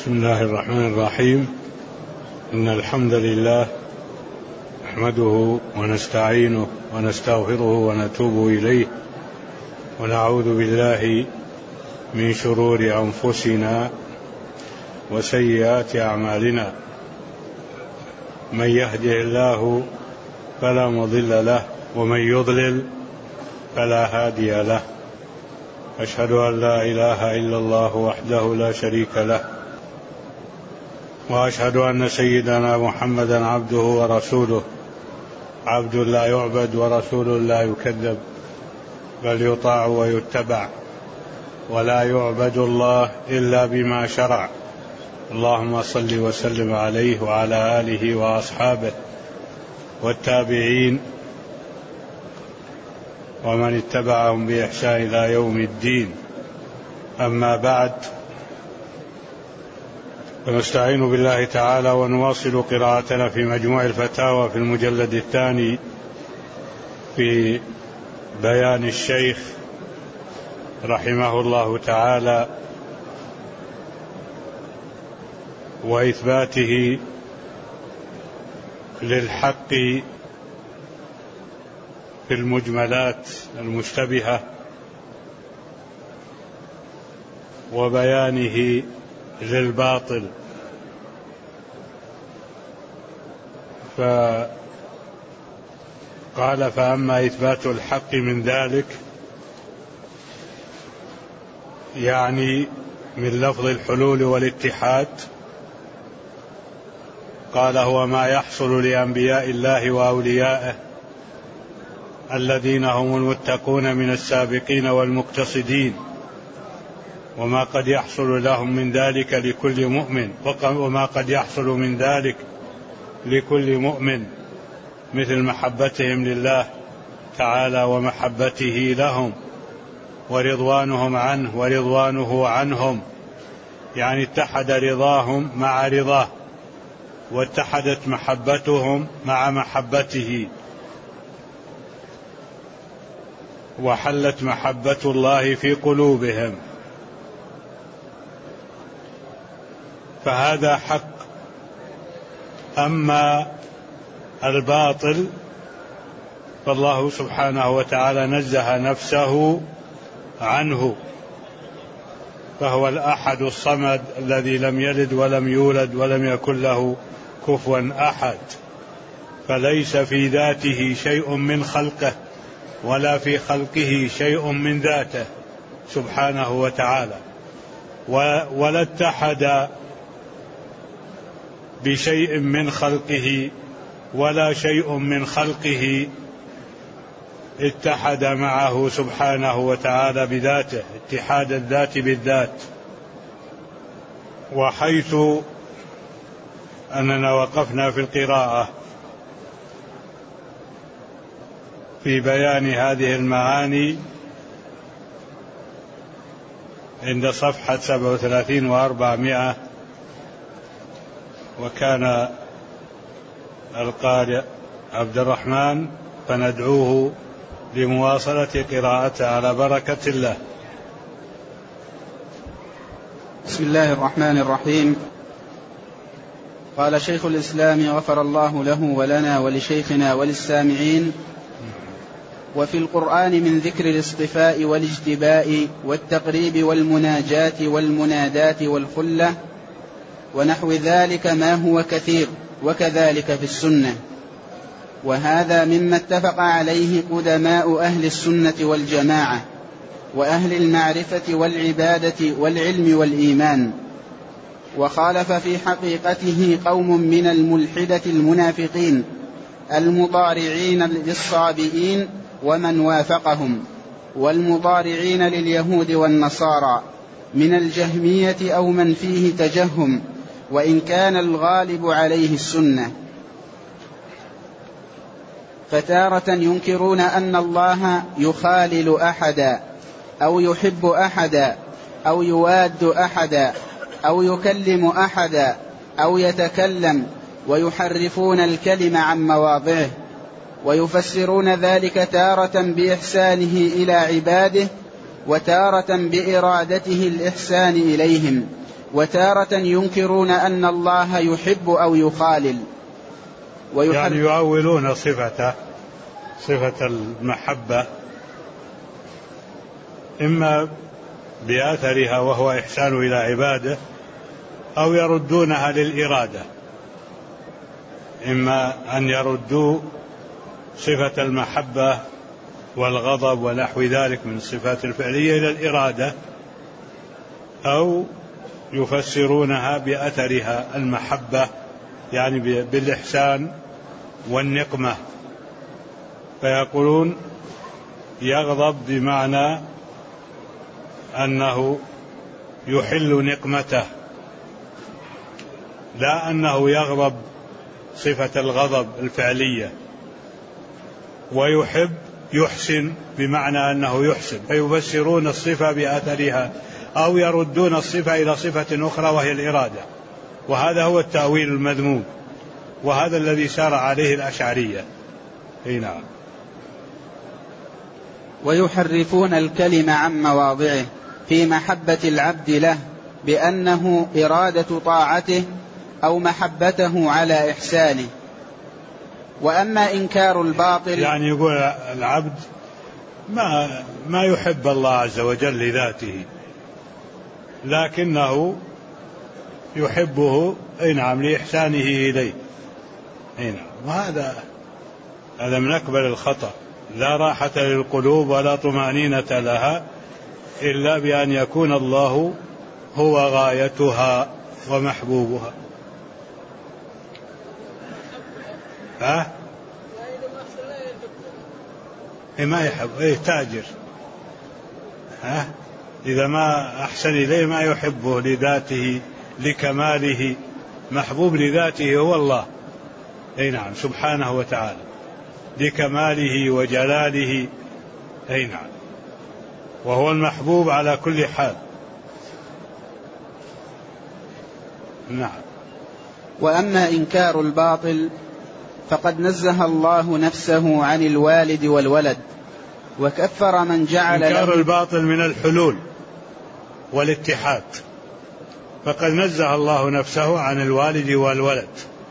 بسم الله الرحمن الرحيم. إن الحمد لله نحمده ونستعينه ونستغفره ونتوب إليه، ونعوذ بالله من شرور أنفسنا وسيئات أعمالنا. من يهده الله فلا مضل له، ومن يضلل فلا هادي له. أشهد أن لا إله إلا الله وحده لا شريك له، وأشهد أن سيدنا محمدا عبده ورسوله، عبد لا يعبد ورسول لا يكذب، بل يطاع ويتبع، ولا يعبد الله إلا بما شرع. اللهم صل وسلم عليه وعلى آله وأصحابه والتابعين ومن اتبعهم بإحسان إلى يوم الدين. أما بعد، فنستعين بالله تعالى ونواصل قراءتنا في مجموع الفتاوى في المجلد الثاني في بيان الشيخ رحمه الله تعالى وإثباته للحق في المجملات المشتبهة وبيانه للباطل. فقال: فأما إثبات الحق من ذلك، يعني من لفظ الحلول والاتحاد، قال: هو ما يحصل لأنبياء الله وأوليائه الذين هم المتقون من السابقين والمقتصدين، وما قد يحصل لهم من ذلك لكل مؤمن، وما قد يحصل من ذلك لكل مؤمن، مثل محبتهم لله تعالى ومحبته لهم، ورضوانهم عنه ورضوانه عنهم، يعني اتحد رضاهم مع رضاه، واتحدت محبتهم مع محبته، وحلت محبة الله في قلوبهم. فهذا حق. أما الباطل فالله سبحانه وتعالى نزه نفسه عنه، فهو الأحد الصمد الذي لم يلد ولم يولد ولم يكن له كفوا أحد، فليس في ذاته شيء من خلقه ولا في خلقه شيء من ذاته سبحانه وتعالى، ولا اتحد بشيء من خلقه ولا شيء من خلقه اتحد معه سبحانه وتعالى بذاته، اتحاد الذات بالذات. وحيث أننا وقفنا في القراءة في بيان هذه المعاني عند صفحة 37 و400، وكان القارئ عبد الرحمن، فندعوه لمواصلة قراءته على بركة الله. بسم الله الرحمن الرحيم. قال شيخ الإسلام غفر الله له ولنا ولشيخنا وللسامعين: وفي القرآن من ذكر الاصطفاء والاجتباء والتقريب والمناجاة والمنادات والخلة ونحو ذلك ما هو كثير، وكذلك في السنة، وهذا مما اتفق عليه قدماء أهل السنة والجماعة وأهل المعرفة والعبادة والعلم والإيمان، وخالف في حقيقته قوم من الملحدة المنافقين المضارعين للصابئين ومن وافقهم، والمضارعين لليهود والنصارى من الجهمية أو من فيه تجهم، وإن كان الغالب عليه السنة. فتارة ينكرون أن الله يخالل أحدا أو يحب أحدا أو يواد أحدا أو يكلم أحدا أو يتكلم، ويحرفون الكلم عن مواضعه، ويفسرون ذلك تارة بإحسانه إلى عباده وتارة بإرادته الإحسان إليهم، وتارة ينكرون أن الله يحب أو يخالل، يعني يؤولون صفة المحبة إما بأثرها وهو إحسان إلى عباده، أو يردونها للإرادة، إما أن يردوا صفة المحبة والغضب ونحو ذلك من الصفات الفعلية إلى الإرادة، أو يفسرونها بأثرها المحبة يعني بالإحسان والنقمة، فيقولون يغضب بمعنى أنه يحل نقمته، لا أنه يغضب صفة الغضب الفعلية. ويحب يحسن بمعنى أنه يحسن، فيفسرون الصفة بأثرها أو يردون الصفة إلى صفة أخرى وهي الإرادة، وهذا هو التأويل المذموم، وهذا الذي سار عليه الأشعرية. نعم. ويحرفون الكلم عن مواضعه في محبة العبد له بأنه إرادة طاعته أو محبته على إحسانه. وأما إنكار الباطل، يعني يقول العبد ما يحب الله عز وجل لذاته، لكنه يحبه نعم لإحسانه إليه. نعم. وهذا من أكبر الخطأ. لا راحة للقلوب ولا طمأنينة لها إلا بأن يكون الله هو غايتها ومحبوبها. ما يحب تاجر، إذا ما أحسن إليه ما يحبه لذاته لكماله، محبوب لذاته هو الله نعم سبحانه وتعالى لكماله وجلاله نعم، وهو المحبوب على كل حال. نعم. وأما إنكار الباطل فقد نزه الله نفسه عن الوالد والولد، وكفر من جعل إنكار الباطل من الحلول والاتحاد، فقد نزه الله نفسه عن الوالد والولد،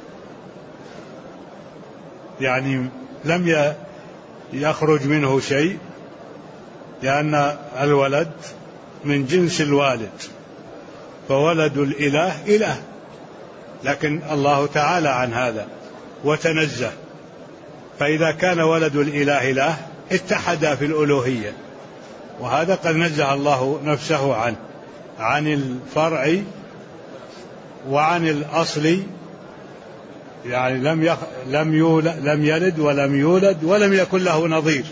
يعني لم يخرج منه شيء، لأن الولد من جنس الوالد، فولد الإله إله، لكن الله تعالى عن هذا وتنزه، فإذا كان ولد الإله إله اتحد في الألوهية، وهذا قد نزه الله نفسه عن الفرع وعن الأصل، يعني لم يلد ولم يولد ولم يكن له نظير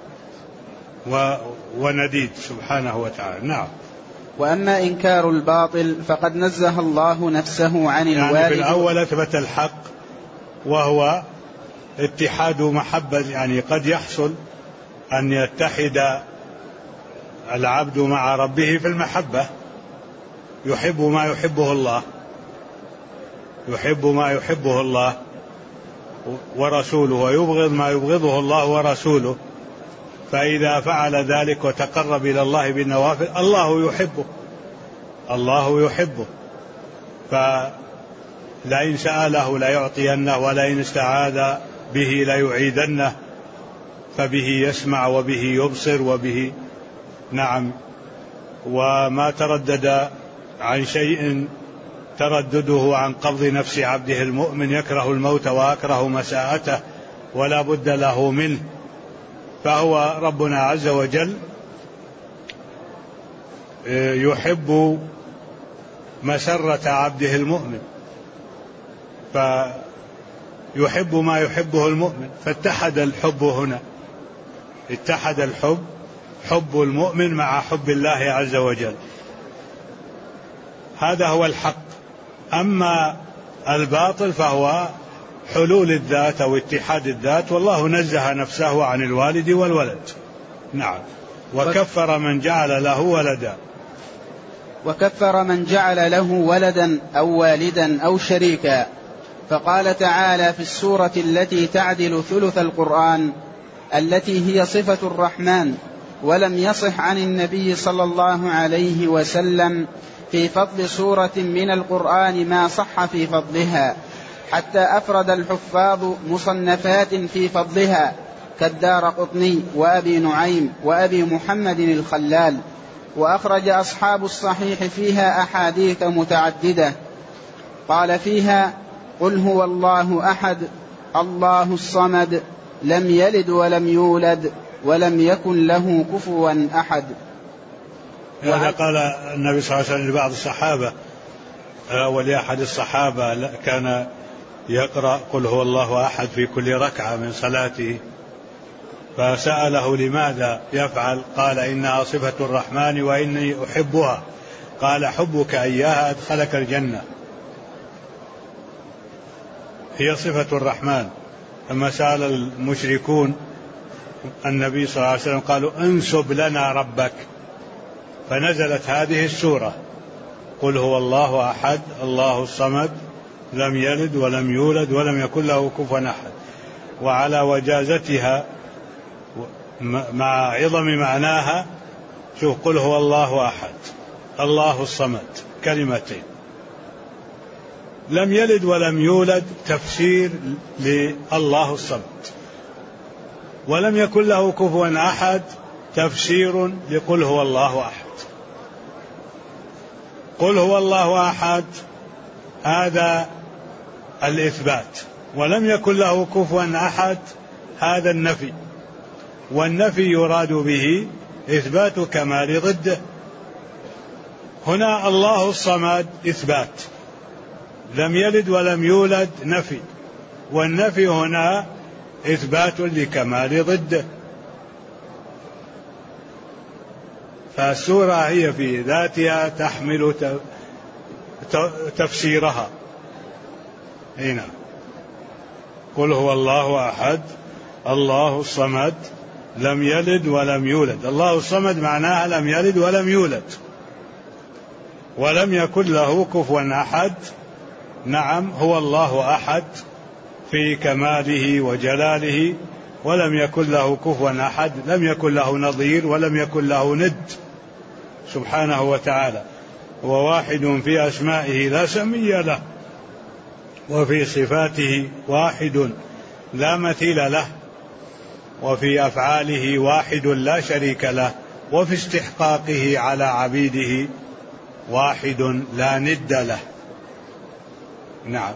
ونديد سبحانه وتعالى. نعم. وأما إنكار الباطل فقد نزه الله نفسه عن الوالد، يعني في الأول أثبت الحق وهو اتحاد محبة، يعني قد يحصل أن يتحد العبد مع ربه في المحبة، يحب ما يحبه الله ورسوله، ويبغض ما يبغضه الله ورسوله، فإذا فعل ذلك وتقرب إلى الله بالنوافل الله يحبه، فلئن سأله ليعطينه، ولئن استعاذ به ليعيذنه، فبه يسمع وبه يبصر وبه نعم. وما تردد عن شيء تردده عن قبض نفس عبده المؤمن، يكره الموت وأكره مساءته ولا بد له منه، فهو ربنا عز وجل يحب مسرة عبده المؤمن، فيحب ما يحبه المؤمن، فاتحد الحب هنا، اتحد الحب، حب المؤمن مع حب الله عز وجل، هذا هو الحق. أما الباطل فهو حلول الذات أو اتحاد الذات، والله نزه نفسه عن الوالد والولد. نعم. وكفر من جعل له ولدا، وكفر من جعل له ولدا أو والدا أو شريكا، فقال تعالى في السورة التي تعدل ثلث القرآن التي هي صفة الرحمن: ولم يصح عن النبي صلى الله عليه وسلم في فضل سورة من القرآن ما صح في فضلها، حتى أفرد الحفاظ مصنفات في فضلها كالدارقطني وأبي نعيم وأبي محمد الخلال، وأخرج أصحاب الصحيح فيها أحاديث متعددة. قال فيها: قل هو الله أحد الله الصمد لم يلد ولم يولد ولم يكن له كفوا أحد. هذا قال النبي صلى الله عليه وسلم لبعض الصحابة ولأحد الصحابة كان يقرأ قل هو الله أحد في كل ركعة من صلاته، فسأله لماذا يفعل؟ قال: إنها صفة الرحمن وإني أحبها. قال: حبك إياها أدخلك الجنة. هي صفة الرحمن. لما سأل المشركون النبي صلى الله عليه وسلم قالوا: انسب لنا ربك، فنزلت هذه السورة: قل هو الله أحد الله الصمد لم يلد ولم يولد ولم يكن له كفوا أحد. وعلى وجازتها مع عظم معناها، شوف: قل هو الله أحد الله الصمد، كلمتين. لم يلد ولم يولد تفسير لله الصمد، ولم يكن له كفوا أحد تفسير لقل هو الله أحد. قل هو الله أحد هذا الإثبات، ولم يكن له كفوا أحد هذا النفي، والنفي يراد به إثبات كمال ضده. هنا الله الصمد إثبات، لم يلد ولم يولد نفي، والنفي هنا إثبات لكمال ضده. فالسورة هي في ذاتها تحمل تفسيرها. هنا قل هو الله أحد الله الصمد لم يلد ولم يولد. الله الصمد معناها لم يلد ولم يولد، ولم يكن له كفوا أحد. نعم، هو الله أحد في كماله وجلاله، ولم يكن له كفوا أحد، لم يكن له نظير ولم يكن له ند سبحانه وتعالى. هو واحد في أسمائه لا سمي له، وفي صفاته واحد لا مثيل له، وفي أفعاله واحد لا شريك له، وفي استحقاقه على عبيده واحد لا ند له. نعم.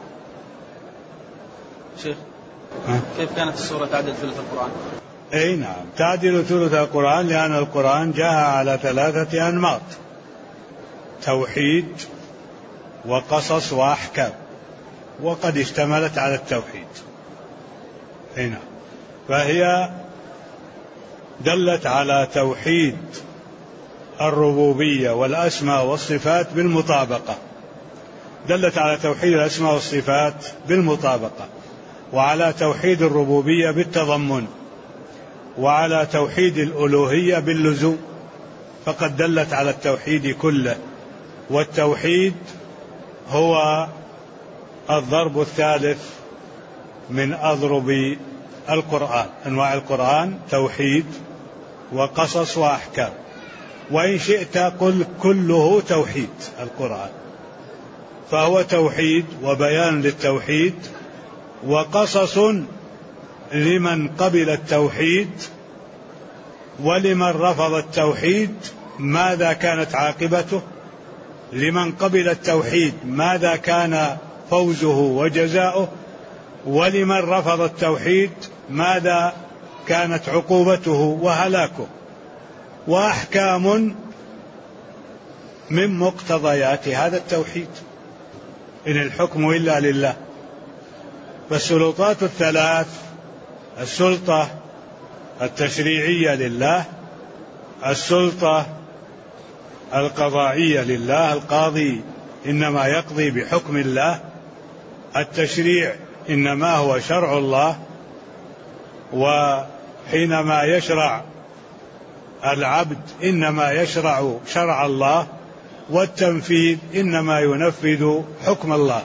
شيخ، كيف كانت السورة تعدل ثلث القرآن؟ أي نعم، تعدل ثلث القرآن، لأن القرآن جاء على 3 أنماط: توحيد وقصص وأحكام، وقد اشتملت على التوحيد. أي نعم، فهي دلت على توحيد الربوبية والأسماء والصفات بالمطابقة، دلت على توحيد الأسماء والصفات بالمطابقة، وعلى توحيد الربوبية بالتضمن، وعلى توحيد الألوهية باللزوم، فقد دلت على التوحيد كله. والتوحيد هو الضرب الثالث من أضرب القرآن. أنواع القرآن توحيد وقصص وأحكام، وإن شئت قل كله توحيد القرآن، فهو توحيد وبيان للتوحيد، وقصص لمن قبل التوحيد ولمن رفض التوحيد ماذا كانت عاقبته، لمن قبل التوحيد ماذا كان فوزه وجزاؤه، ولمن رفض التوحيد ماذا كانت عقوبته وهلاكه. وأحكام من مقتضيات هذا التوحيد، إن الحكم إلا لله. فالسلطات الثلاث: السلطة التشريعية لله، السلطة القضائية لله، القاضي إنما يقضي بحكم الله، التشريع إنما هو شرع الله، وحينما يشرع العبد إنما يشرع شرع الله، والتنفيذ إنما ينفذ حكم الله،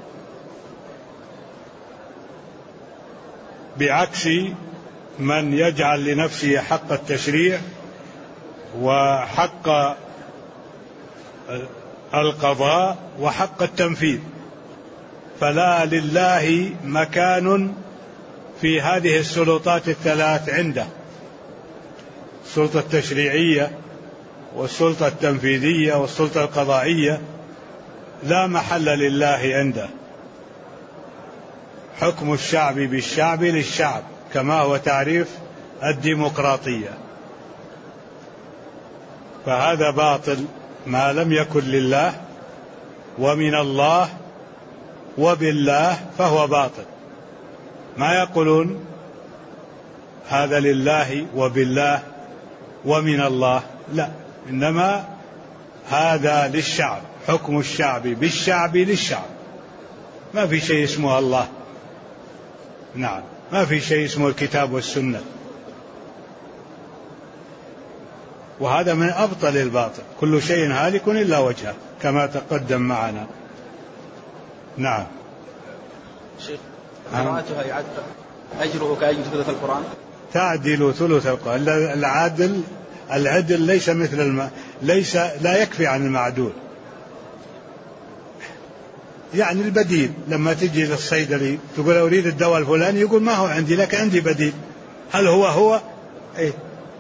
بعكس من يجعل لنفسه حق التشريع وحق القضاء وحق التنفيذ، فلا لله مكان في هذه السلطات الثلاث عنده: السلطة التشريعية والسلطة التنفيذية والسلطة القضائية، لا محل لله عنده. حكم الشعب بالشعب للشعب، كما هو تعريف الديمقراطية. فهذا باطل ما لم يكن لله ومن الله وبالله فهو باطل. ما يقولون هذا لله وبالله ومن الله، لا، إنما هذا للشعب، حكم الشعب بالشعب للشعب. ما في شيء اسمه الله، نعم، ما في شيء اسمه الكتاب والسنة، وهذا من أبطل الباطل. كل شيء هالك إلا وجهه كما تقدم معنا. نعم. شيخ، قراءتها يعد أجره كأجر ثلث القرآن؟ تعدل ثلث القرآن. العدل ليس مثل ليس، لا يكفي عن المعدول. يعني البديل، لما تجي للصيدلي تقول أريد الدواء الفلاني، يقول ما هو عندي، لك عندي بديل. هل هو إيه؟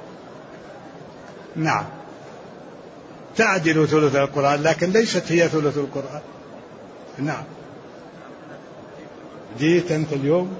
نعم، تعدل ثلث القرآن، لكن ليست هي ثلث القرآن. نعم. جيت أنت اليوم؟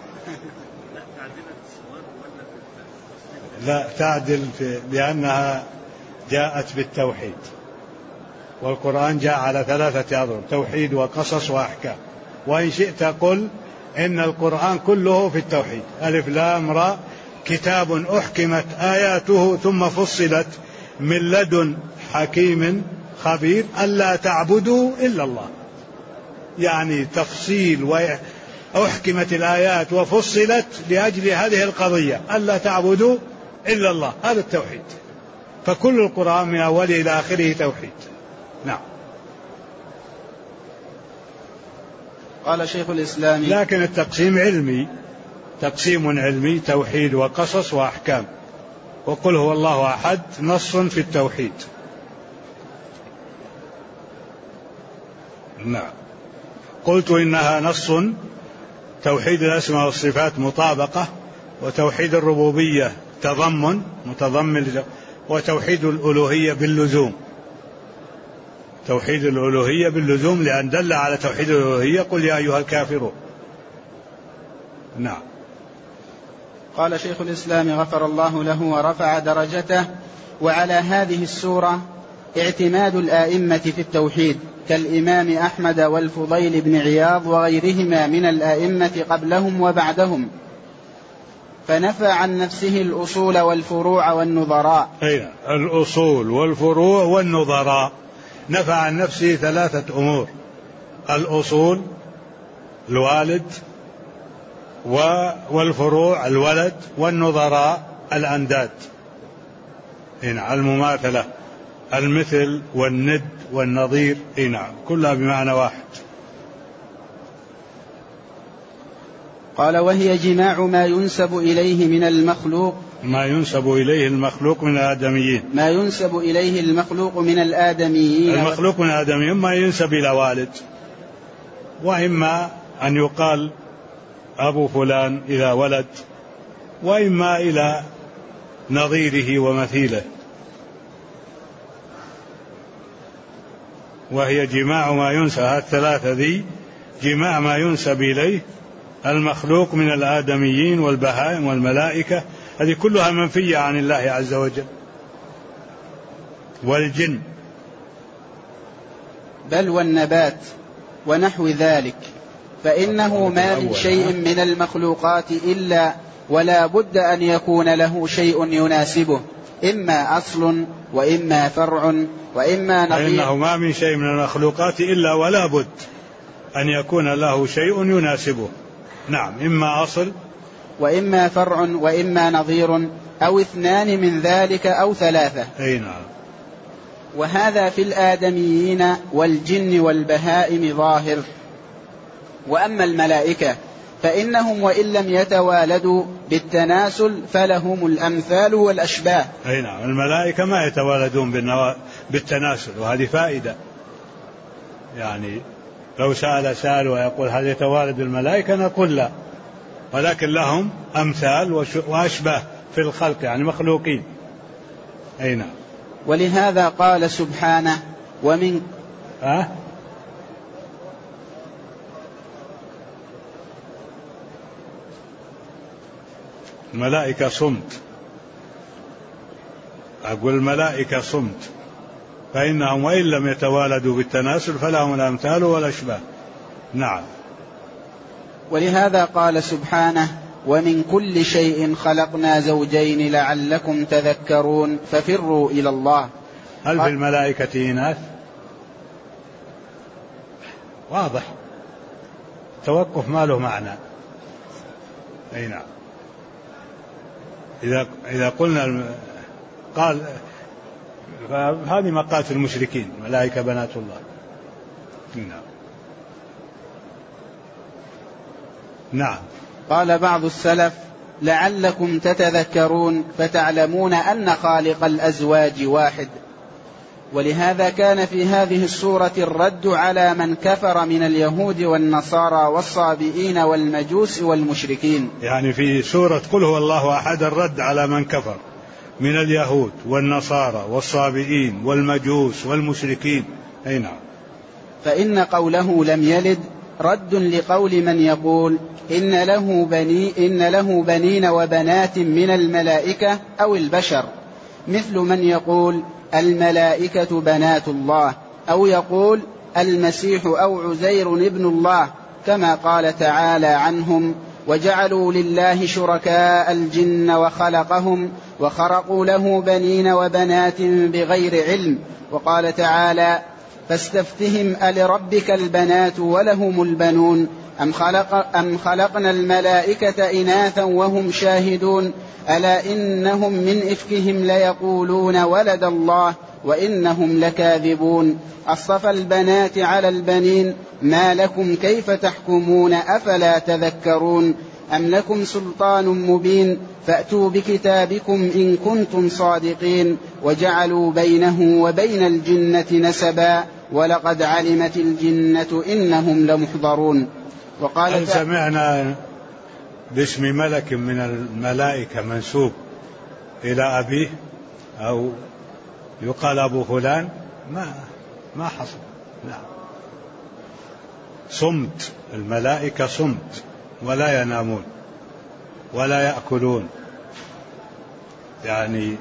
لا، تعدل لأنها جاءت بالتوحيد، والقرآن جاء على 3 أضرب: توحيد وقصص وأحكام. وإن شئت قل إن القرآن كله في التوحيد. ألف لام را، كتاب أحكمت آياته ثم فصلت من لدن حكيم خبير ألا تعبدوا إلا الله. يعني تفصيل، وأحكمت الآيات وفصلت لأجل هذه القضية، ألا تعبدوا إلا الله. هذا التوحيد. فكل القرآن من أوله إلى آخره توحيد. نعم. قال شيخ الإسلام: لكن التقسيم علمي، تقسيم علمي: توحيد وقصص وأحكام. وقل هو الله أحد نص في التوحيد. نعم. قلت إنها نص، توحيد الأسماء والصفات مطابقة، وتوحيد الربوبية متضمن، وتوحيد الألوهية باللزوم. توحيد الألوهية باللزوم، لأن دل على توحيد الألوهية: قل يا أيها الكافرون. نعم. قال شيخ الإسلام غفر الله له ورفع درجته: وعلى هذه السورة اعتماد الآئمة في التوحيد كالإمام أحمد والفضيل بن عياض وغيرهما من الآئمة قبلهم وبعدهم، فنفى عن نفسه الأصول والفروع والنظراء. أي الأصول والفروع والنظراء. نفى عن نفسه 3 أمور: الأصول الوالد، والفروع الولد، والنظراء الأنداد، المماثلة، المثل والند والنظير، كلها بمعنى واحد. قال: وهي جماع ما ينسب إليه من المخلوق، ما ينسب إليه المخلوق من الآدميين، ما ينسب إليه المخلوق من الآدميين. المخلوق من الآدميين ما ينسب إلى والد، وإما أن يقال أبو فلان إلى ولد، وإما إلى نظيره ومثيله. وهي جماع ما ينسب، الثلاثة ذي جماع ما ينسب إليه المخلوق من الآدميين والبهائم والملائكة، هذه كلها منفية عن الله عز وجل، والجن، بل والنبات ونحو ذلك، فإنه ما من شيء من المخلوقات إلا ولا بد أن يكون له شيء يناسبه، إما أصل وإما فرع وإما نظير. فإنه ما من شيء من المخلوقات إلا ولا بد أن يكون له شيء يناسبه. نعم، إما أصل وإما فرع وإما نظير، أو 2 من ذلك أو 3. أي نعم. وهذا في الآدميين والجن والبهائم ظاهر. وأما الملائكة فإنهم وإن لم يتوالدوا بالتناسل فلهم الأمثال والأشباه. أي نعم، الملائكة ما يتوالدون بالتناسل، وهذه فائدة. يعني لو سأل سائل ويقول هل يتوالد الملائكة نقول لا، ولكن لهم أمثال وأشبه في الخلق، يعني مخلوقين. أي نعم. ولهذا قال سبحانه ومن الملائكة صمت، أقول الملائكة صمت، فإنهم وإن لم يتوالدوا بالتناسل فلهم الأمثال والأشباه. نعم. ولهذا قال سبحانه ومن كل شيء خلقنا زوجين لعلكم تذكرون ففروا إلى الله. هل في الملائكة إناث؟ واضح، توقف ما له معنى. أي نعم. إذا قلنا قال هذه مقالة المشركين، ملائكة بنات الله. نعم. نعم. قال بعض السلف لعلكم تتذكرون فتعلمون أن خالق الأزواج واحد. ولهذا كان في هذه السورة الرد على من كفر من اليهود والنصارى والصابئين والمجوس والمشركين. يعني في سورة قل هو الله أحد الرد على من كفر من اليهود والنصارى والصابئين والمجوس والمشركين. أي نعم. فإن قوله لم يلد رد لقول من يقول إن له بنين وبنات من الملائكة أو البشر، مثل من يقول الملائكة بنات الله، أو يقول المسيح أو عزير ابن الله، كما قال تعالى عنهم وجعلوا لله شركاء الجن وخلقهم وخرقوا له بنين وبنات بغير علم. وقال تعالى فاستفتهم ألربك البنات ولهم البنون أم خلقنا الملائكة إناثا وهم شاهدون ألا إنهم من إفكهم ليقولون ولد الله وإنهم لكاذبون أصطفى البنات على البنين ما لكم كيف تحكمون أفلا تذكرون أم لكم سلطان مبين فأتوا بكتابكم إن كنتم صادقين وجعلوا بينه وبين الجنة نسبا ولقد علمت الجنة إنهم لمحضرون. وقال هل سمعنا باسم ملك من الملائكة منسوب إلى أبيه أو يقال أبو فلان؟ ما حصل. نعم. صمت، الملائكة صمت، ولا ينامون ولا يأكلون، يعني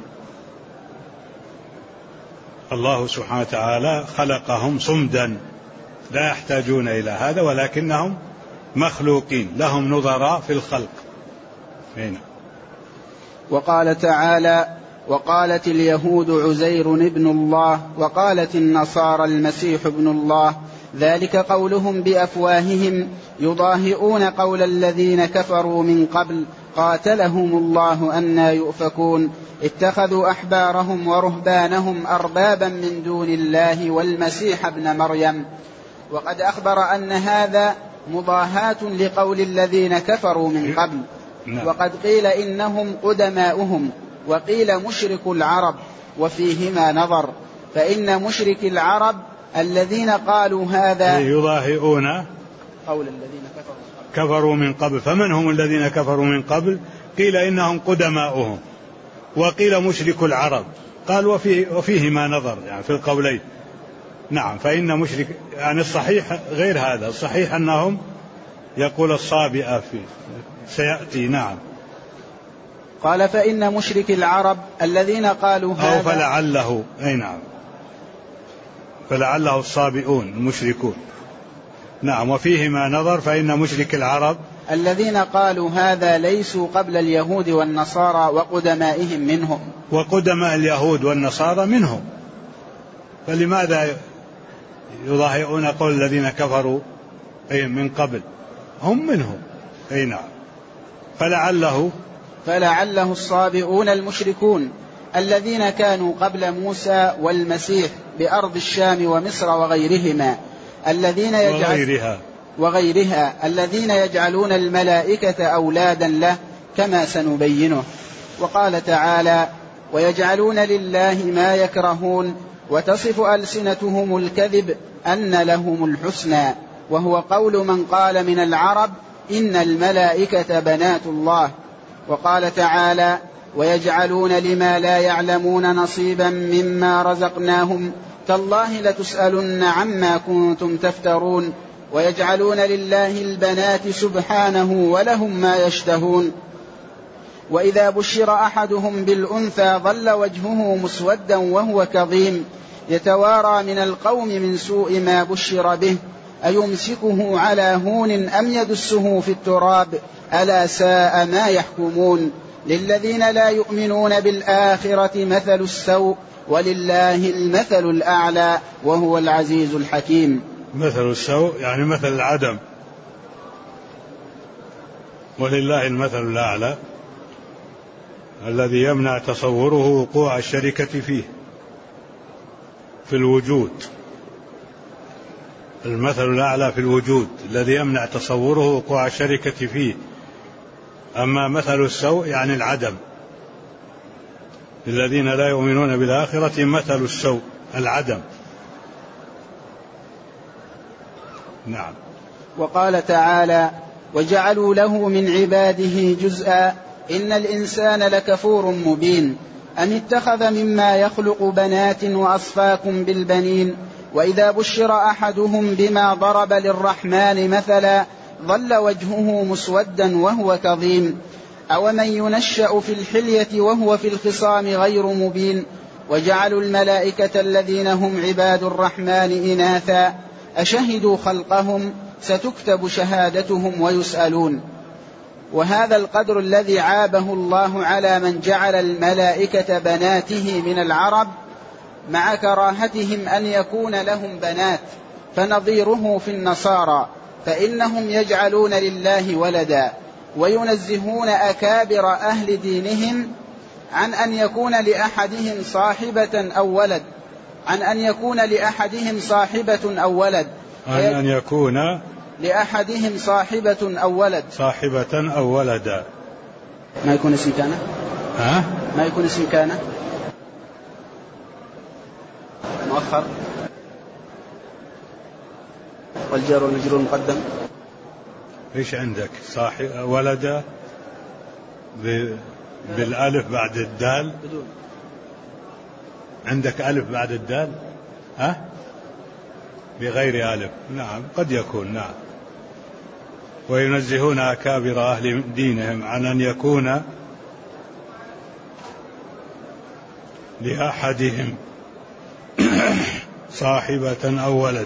الله سبحانه وتعالى خلقهم صمدا لا يحتاجون إلى هذا، ولكنهم مخلوقين لهم نظراء في الخلق. هنا. وقال تعالى وقالت اليهود عزير ابن الله وقالت النصارى المسيح ابن الله ذلك قولهم بأفواههم يضاهئون قول الذين كفروا من قبل قاتلهم الله أنى يؤفكون اتخذوا أحبارهم ورهبانهم أربابا من دون الله والمسيح ابن مريم. وقد أخبر أن هذا مضاهاة لقول الذين كفروا من قبل. وقد قيل إنهم قدماؤهم وقيل مشرك العرب، وفيهما نظر، فإن مشرك العرب الذين قالوا هذا يضاهئون قول الذين كفروا من قبل. فمن هم الذين كفروا من قبل؟ قيل إنهم قدماؤهم وقيل مشرك العرب. قال وفيهما نظر، يعني في القولين. نعم. فإن مشرك يعني الصحيح غير هذا، الصحيح أنهم يقول الصابئة سيأتي. نعم. قال فإن مشرك العرب الذين قالوا هذا أو فلعله. أي نعم. فلعله الصابئون المشركون. نعم. وفيهما نظر، فإن مشرك العرب الذين قالوا هذا ليسوا قبل اليهود والنصارى وقدمائهم منهم. وقدماء اليهود والنصارى منهم، فلماذا يضاهئون قول الذين كفروا من قبل؟ هم منهم. أي نعم. فلعله الصابئون المشركون الذين كانوا قبل موسى والمسيح بأرض الشام ومصر وغيرها الذين يجعلون الملائكة أولادا له كما سنبينه. وقال تعالى ويجعلون لله ما يكرهون وتصف ألسنتهم الكذب أن لهم الحسنى، وهو قول من قال من العرب إن الملائكة بنات الله. وقال تعالى: ويجعلون لما لا يعلمون نصيبا مما رزقناهم تالله لتسألن عما كنتم تفترون. ويجعلون لله البنات سبحانه ولهم ما يشتهون. وإذا بشر أحدهم بالأنثى ظل وجهه مسودا وهو كظيم يتوارى من القوم من سوء ما بشر به أيمسكه على هون أم يدسه في التراب ألا ساء ما يحكمون. للذين لا يؤمنون بالآخرة مثل السوء ولله المثل الأعلى وهو العزيز الحكيم. مثل السوء يعني مثل العدم، ولله المثل الأعلى الذي يمنع تصوره وقوع الشركة فيه في الوجود. المثل الأعلى في الوجود الذي يمنع تصوره وقوع الشركة فيه. أما مثل السوء يعني العدم. الذين لا يؤمنون بالآخرة مثل السوء العدم. نعم. وقال تعالى: وجعلوا له من عباده جزءا إن الإنسان لكفور مبين أم اتخذ مما يخلق بنات وأصفاكم بالبنين وإذا بشر أحدهم بما ضرب للرحمن مثلا ظل وجهه مسودا وهو كظيم أومن ينشأ في الحلية وهو في الخصام غير مبين. وجعلوا الملائكة الذين هم عباد الرحمن إناثا أشهدوا خلقهم ستكتب شهادتهم ويسألون. وهذا القدر الذي عابه الله على من جعل الملائكة بناته من العرب مع كراهتهم أن يكون لهم بنات، فنظيره في النصارى فإنهم يجعلون لله ولدا وينزهون أكابر أهل دينهم عن أن يكون لأحدهم صاحبة أو ولد أن يكون لأحدهم صاحبة أو ولدا ما يكون اسم كان ما يكون اسم كان مؤخر والجار والمجرور مقدم. ايش عندك؟ صاحب ولد بالالف بعد الدال بدون. عندك الف بعد الدال بغير الف. نعم قد يكون. نعم. وينزهون أكابر أهل دينهم عن أن يكون لأحدهم صاحبة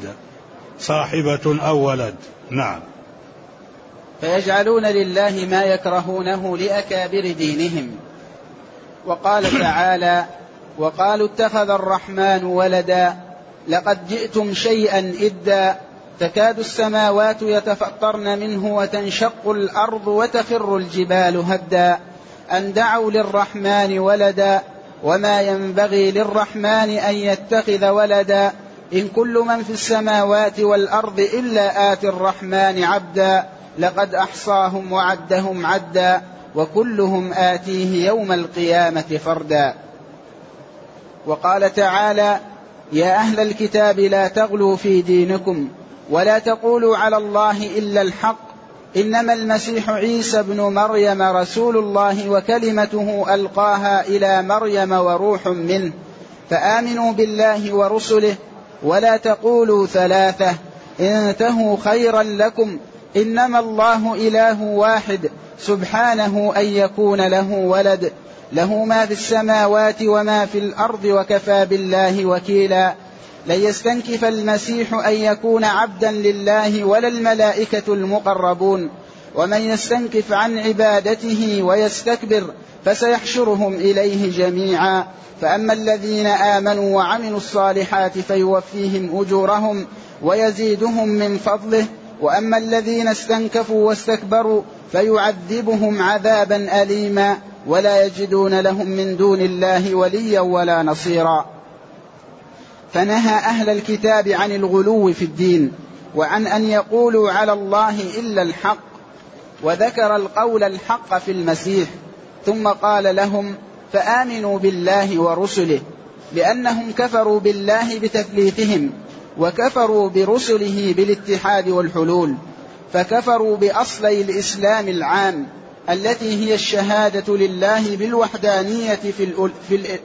أو ولد. نعم. فيجعلون لله ما يكرهونه لأكابر دينهم. وقال تعالى: وقالوا اتخذ الرحمن ولدا لقد جئتم شيئا إدا تكاد السماوات يتفطرن منه وتنشق الأرض وتخر الجبال هدا أن دعوا للرحمن ولدا وما ينبغي للرحمن أن يتخذ ولدا إن كل من في السماوات والأرض إلا آتي الرحمن عبدا لقد أحصاهم وعدهم عدا وكلهم آتيه يوم القيامة فردا. وقال تعالى: يا أهل الكتاب لا تغلوا في دينكم ولا تقولوا على الله إلا الحق إنما المسيح عيسى ابن مريم رسول الله وكلمته ألقاها إلى مريم وروح منه فآمنوا بالله ورسله ولا تقولوا ثلاثة انتهوا خيرا لكم إنما الله إله واحد سبحانه أن يكون له ولد له ما في السماوات وما في الأرض وكفى بالله وكيلا. لن يستنكف المسيح أن يكون عبدا لله ولا الملائكة المقربون ومن يستنكف عن عبادته ويستكبر فسيحشرهم إليه جميعا. فأما الذين آمنوا وعملوا الصالحات فيوفيهم أجورهم ويزيدهم من فضله وأما الذين استنكفوا واستكبروا فيعذبهم عذابا أليما ولا يجدون لهم من دون الله وليا ولا نصيرا. فنهى أهل الكتاب عن الغلو في الدين وعن أن يقولوا على الله إلا الحق وذكر القول الحق في المسيح ثم قال لهم فآمنوا بالله ورسله لأنهم كفروا بالله بتثليثهم وكفروا برسله بالاتحاد والحلول، فكفروا بأصلي الإسلام العام التي هي الشهادة لله بالوحدانية في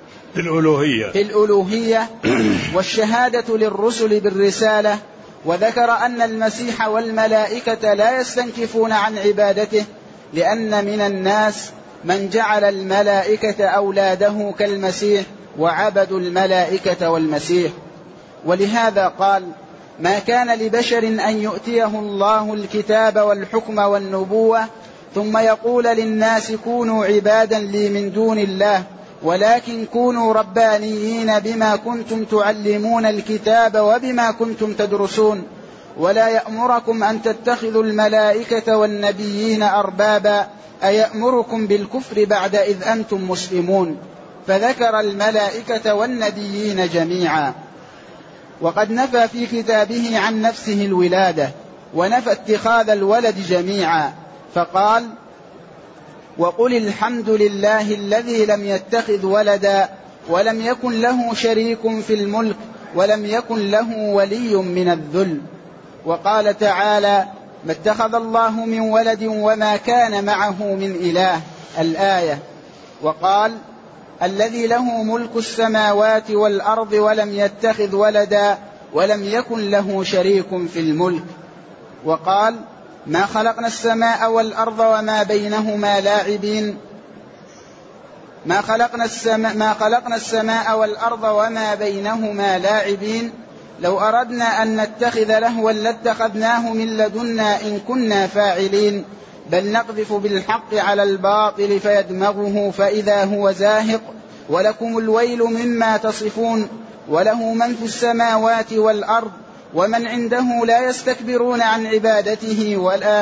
الألوهية والشهادة للرسل بالرسالة. وذكر أن المسيح والملائكة لا يستنكفون عن عبادته، لأن من الناس من جعل الملائكة أولاده كالمسيح وعبدوا الملائكة والمسيح. ولهذا قال: ما كان لبشر أن يؤتيه الله الكتاب والحكم والنبوة ثم يقول للناس كونوا عبادا لي من دون الله، ولكن كونوا ربانيين بما كنتم تعلمون الكتاب وبما كنتم تدرسون، ولا يأمركم أن تتخذوا الملائكة والنبيين أربابا أيأمركم بالكفر بعد إذ أنتم مسلمون. فذكر الملائكة والنبيين جميعا. وقد نفى في كتابه عن نفسه الولادة، ونفى اتخاذ الولد جميعا، فقال: وقل الحمد لله الذي لم يتخذ ولدا ولم يكن له شريك في الملك ولم يكن له ولي من الذل. وقال تعالى: ما اتخذ الله من ولد وما كان معه من إله، الآية. وقال: الذي له ملك السماوات والأرض ولم يتخذ ولدا ولم يكن له شريك في الملك. وقال: ما خلقنا السماء والأرض وما بينهما لاعبين، ما خلقنا السماء والأرض وما بينهما لاعبين، لو أردنا أن نتخذ لهوا لاتخذناه من لدنا إن كنا فاعلين، بل نقذف بالحق على الباطل فيدمغه فإذا هو زاهق، ولكم الويل مما تصفون، وله من في السماوات والأرض ومن عنده لا يستكبرون عن عبادته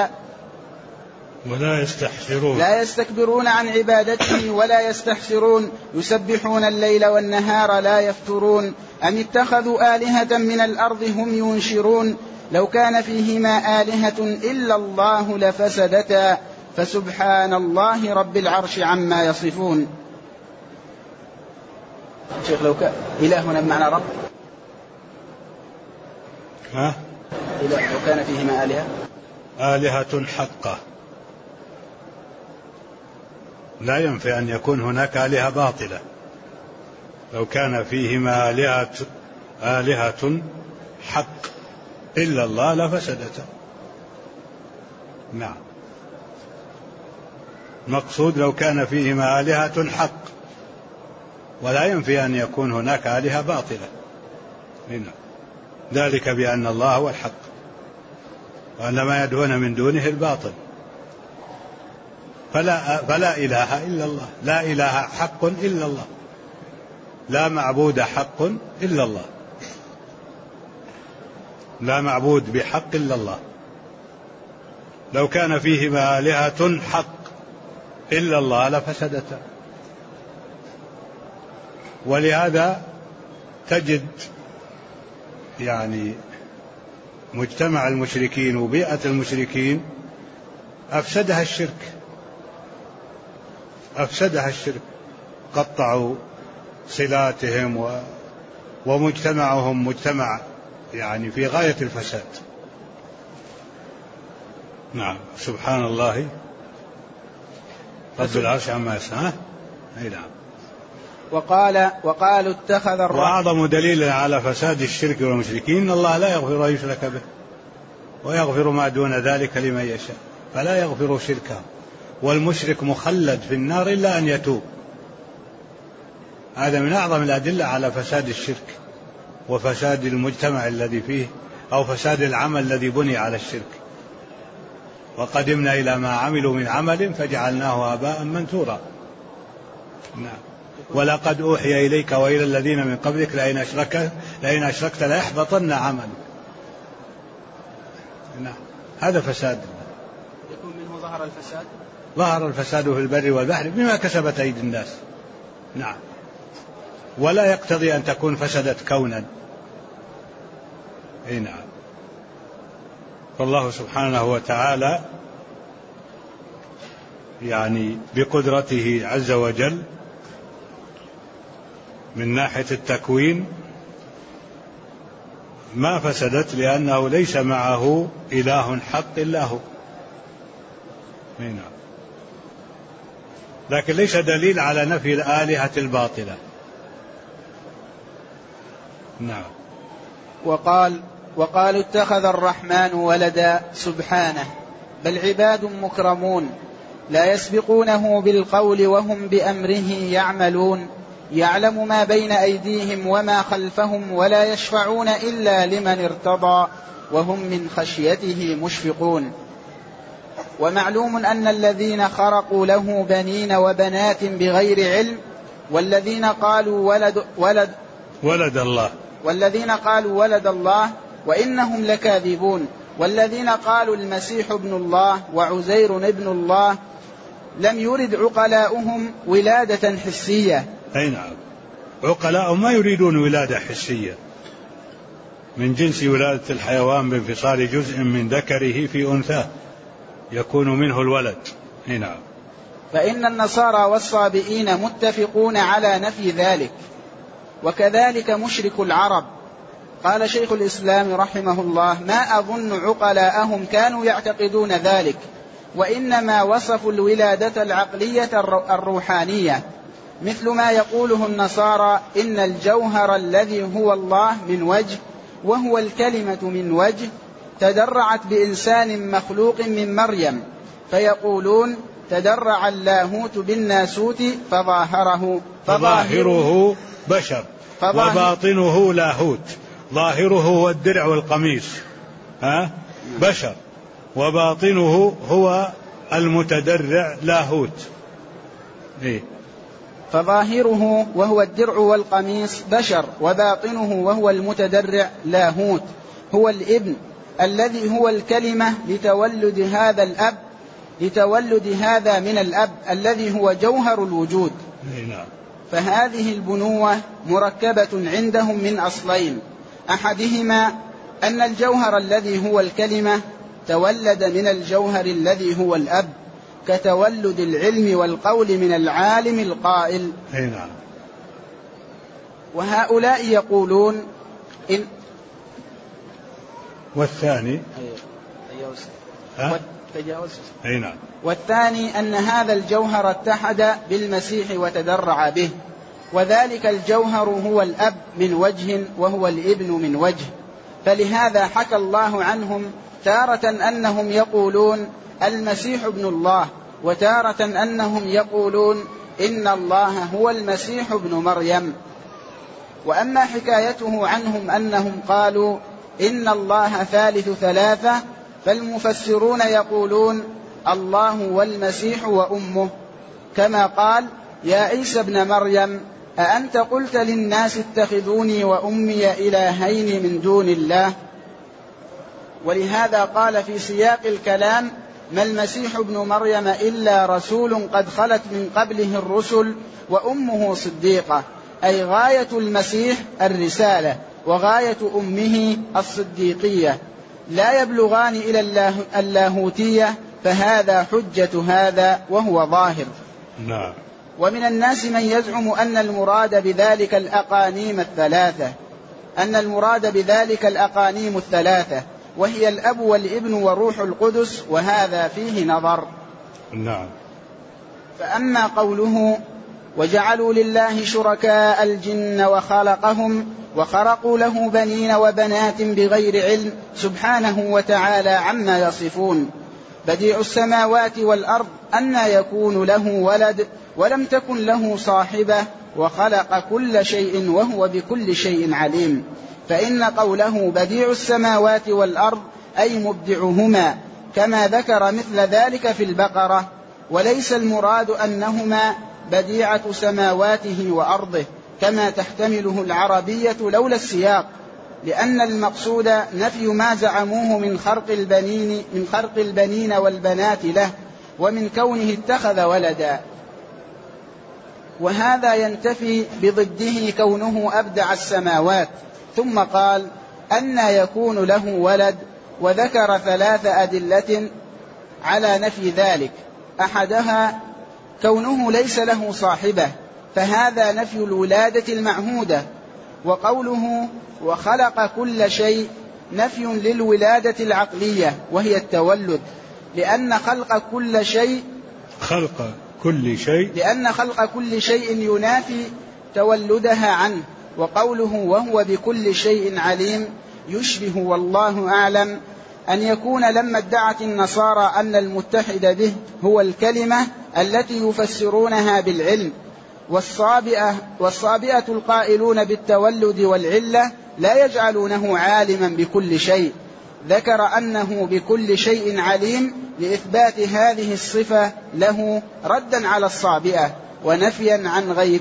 لا يستكبرون عن عبادته ولا يستحسرون، يسبحون الليل والنهار لا يفترون، أم اتخذوا آلهة من الأرض هم ينشرون، لو كان فيهما آلهة إلا الله لفسدتا، فسبحان الله رب العرش عما يصفون. شيخ لو كان إلهنا بمعنى رب، لو كان فيهما آلهة حقة، لا ينفي أن يكون هناك آلهة باطلة. لو كان فيهما آلهة حق إلا الله لفسدتا. نعم، المقصود لو كان فيهما آلهة حق، ولا ينفي أن يكون هناك آلهة باطلة. ذلك بأن الله هو الحق، وأن ما يدعون من دونه الباطل. فلا إله إلا الله، لا إله حق إلا الله، لا معبود حق إلا الله، لا معبود بحق إلا الله. لو كان فيهما آلهة حق إلا الله لفسدتا. ولهذا تجد يعني مجتمع المشركين وبيئة المشركين أفسدها الشرك، قطعوا صلاتهم ومجتمعهم مجتمع يعني في غاية الفساد. نعم، سبحان الله رب العرش عما يصفون. نعم. وقالوا اتخذ الرحمن. وأعظم دليل على فساد الشرك والمشركين: الله لا يغفر أن يشرك به ويغفر ما دون ذلك لمن يشاء، فلا يغفر شركه، والمشرك مخلد في النار إلا أن يتوب. هذا من أعظم الأدلة على فساد الشرك وفساد المجتمع الذي فيه، أو فساد العمل الذي بني على الشرك. وقدمنا إلى ما عملوا من عمل فجعلناه هباء منثورا. نعم. ولقد أوحي إليك وإلى الذين من قبلك لئن أشركت ليحبطن عملك. نعم، هذا فساد. يكون منه ظهر الفساد في البر والبحر بما كسبت أيدي الناس. نعم، ولا يقتضي أن تكون فسدت كونا. نعم. فالله سبحانه وتعالى يعني بقدرته عز وجل من ناحية التكوين ما فسدت لأنه ليس معه إله حق إلا هو. نعم. لكن ليس دليل على نفي الآلهة الباطلة. نعم. وقالوا اتخذ الرحمن ولدا سبحانه، بل عباد مكرمون لا يسبقونه بالقول وهم بأمره يعملون، يعلم ما بين أيديهم وما خلفهم ولا يشفعون إلا لمن ارتضى وهم من خشيته مشفقون. ومعلوم أن الذين خرقوا له بنين وبنات بغير علم والذين قالوا ولد الله وإنهم لكاذبون، والذين قالوا المسيح ابن الله وعزير ابن الله لم يرد عقلاؤهم ولادة حسية. أي نعم، عقلاؤهم ما يريدون ولادة حسية من جنس ولادة الحيوان بانفصال جزء من ذكره في أنثى يكون منه الولد. أي نعم. فإن النصارى والصابئين متفقون على نفي ذلك، وكذلك مشرك العرب. قال شيخ الإسلام رحمه الله: ما أظن عقلاءهم كانوا يعتقدون ذلك، وإنما وصفوا الولادة العقلية الروحانية، مثل ما يقوله النصارى إن الجوهر الذي هو الله من وجه وهو الكلمة من وجه تدرعت بإنسان مخلوق من مريم، فيقولون تدرع اللاهوت بالناسوت فظاهره بشر وباطنه لاهوت. ظاهره هو الدرع والقميص بشر، وباطنه هو المتدرع لاهوت. فظاهره وهو الدرع والقميص بشر، وباطنه وهو المتدرع لاهوت، هو الابن الذي هو الكلمة لتولد هذا من الأب الذي هو جوهر الوجود. فهذه البنوة مركبة عندهم من أصلين: أحدهما أن الجوهر الذي هو الكلمة تولد من الجوهر الذي هو الأب، كتولد العلم والقول من العالم القائل. وهؤلاء يقولون إن والثاني أن هذا الجوهر اتحد بالمسيح وتدرع به، وذلك الجوهر هو الأب من وجه وهو الابن من وجه. فلهذا حكى الله عنهم تارة أنهم يقولون المسيح ابن الله، وتارة أنهم يقولون إن الله هو المسيح ابن مريم. وأما حكايته عنهم أنهم قالوا إن الله ثالث ثلاثة، فالمفسرون يقولون الله والمسيح وأمه، كما قال يا عيسى ابن مريم أأنت قلت للناس اتخذوني وأمي إلهين من دون الله. ولهذا قال في سياق الكلام ما المسيح ابن مريم إلا رسول قد خلت من قبله الرسل وأمه صديقة، أي غاية المسيح الرسالة وغاية أمه الصديقية، لا يبلغان إلى اللاهوتية، فهذا حجة هذا وهو ظاهر. نعم. ومن الناس من يزعم أن المراد بذلك الأقانيم الثلاثة وهي الأب والابن والروح القدس، وهذا فيه نظر. نعم. فأما قوله وجعلوا لله شركاء الجن وخلقهم وخرقوا له بنين وبنات بغير علم سبحانه وتعالى عما يصفون، بديع السماوات والأرض أنى يكون له ولد ولم تكن له صاحبة، وخلق كل شيء وهو بكل شيء عليم. فإن قوله بديع السماوات والأرض أي مبدعهما، كما ذكر مثل ذلك في البقرة، وليس المراد أنهما بديعة سماواته وأرضه كما تحتمله العربية لولا السياق، لأن المقصود نفي ما زعموه من خرق البنين والبنات له، ومن كونه اتخذ ولدا. وهذا ينتفي بضده كونه أبدع السماوات. ثم قال أنى يكون له ولد، وذكر 3 أدلة على نفي ذلك. أحدها كونه ليس له صاحبة، فهذا نفي الولادة المعهودة، وقوله وخلق كل شيء نفي للولادة العقلية وهي التولد، لأن خلق كل شيء ينافي تولدها عنه. وقوله وهو بكل شيء عليم يشبه والله أعلم أن يكون لما ادعت النصارى أن المتحد به هو الكلمة التي يفسرونها بالعلم، والصابئة القائلون بالتولد والعلة لا يجعلونه عالما بكل شيء، ذكر أنه بكل شيء عليم لإثبات هذه الصفة له ردا على الصابئة ونفيها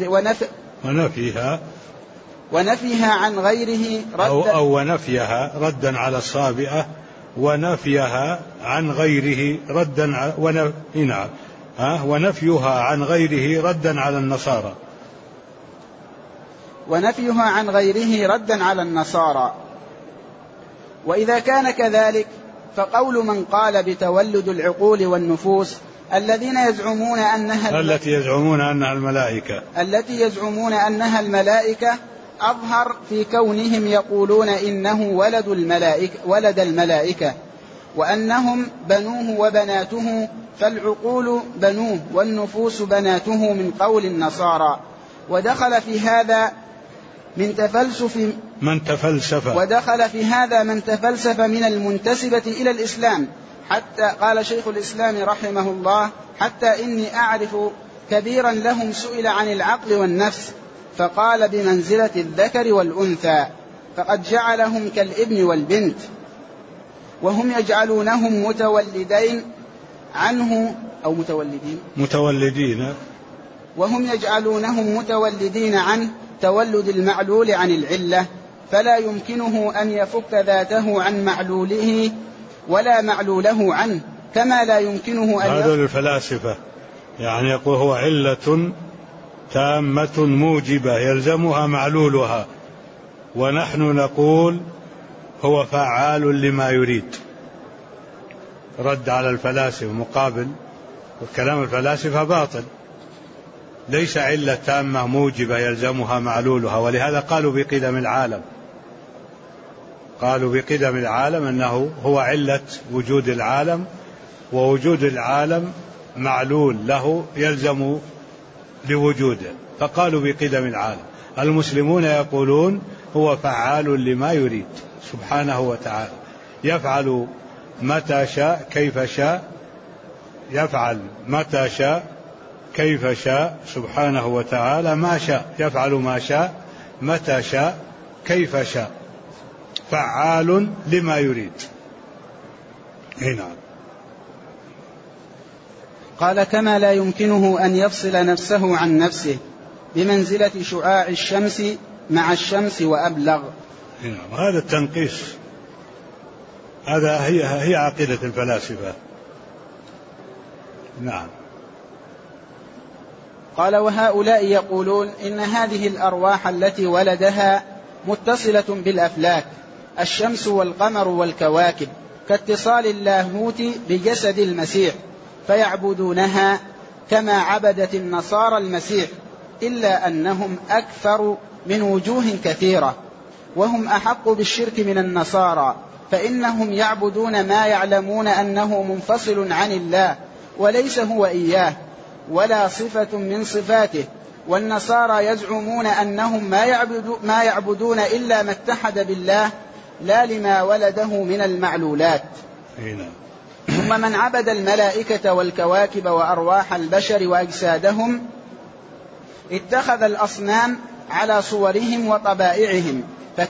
عن غيره ونفيها ردا على الصابئة ونفيها عن غيره ردا ونفيها عن غيره ردا على النصارى. وإذا كان كذلك فقول من قال بتولد العقول والنفوس التي يزعمون أنها الملائكة أظهر في كونهم يقولون إنه ولد الملائكة وأنهم بنوه وبناته، فالعقول بنوه والنفوس بناته من قول النصارى. ودخل في هذا من تفلسف من المنتسبة إلى الإسلام، حتى قال شيخ الإسلام رحمه الله حتى إني أعرف كبيرا لهم سئل عن العقل والنفس فقال بمنزلة الذكر والأنثى، فقد جعلهم كالابن والبنت، وهم يجعلونهم متولدين عنه أو متولدين، وهم يجعلونهم متولدين عنه تولد المعلول عن العلة، فلا يمكنه أن يفك ذاته عن معلوله ولا معلوله عنه، كما لا يمكنه أن هذا الفلاسفة يعني يقول هو علة تامة موجبة يلزمها معلولها، ونحن نقول هو فعال لما يريد. رد على الفلاسفة مقابل وكلام الفلاسفة باطل، ليس علة تامة موجبة يلزمها معلولها، ولهذا قالوا بقدم العالم أنه هو علة وجود العالم، ووجود العالم معلول له يلزم لوجوده، فقالوا بقدم العالم. المسلمون يقولون هو فعال لما يريد سبحانه وتعالى، يفعل متى شاء كيف شاء سبحانه وتعالى ما شاء، يفعل ما شاء متى شاء كيف شاء، فعال لما يريد. نعم. قال كما لا يمكنه أن يفصل نفسه عن نفسه بمنزلة شعاع الشمس مع الشمس وأبلغ. هذا التنقيص، هذا هي عقيدة الفلاسفة. نعم. قال وهؤلاء يقولون إن هذه الأرواح التي ولدها متصلة بالأفلاك، الشمس والقمر والكواكب، كاتصال اللاهوت بجسد المسيح، فيعبدونها كما عبدت النصارى المسيح، إلا أنهم أكثر من وجوه كثيرة، وهم أحق بالشرك من النصارى، فإنهم يعبدون ما يعلمون أنه منفصل عن الله وليس هو إياه ولا صفة من صفاته، والنصارى يزعمون أنهم ما يعبدون إلا ما اتحد بالله لا لما ولده من المعلولات. ثم من عبد الملائكة والكواكب وأرواح البشر وأجسادهم اتخذ الأصنام على صورهم وطبائعهم،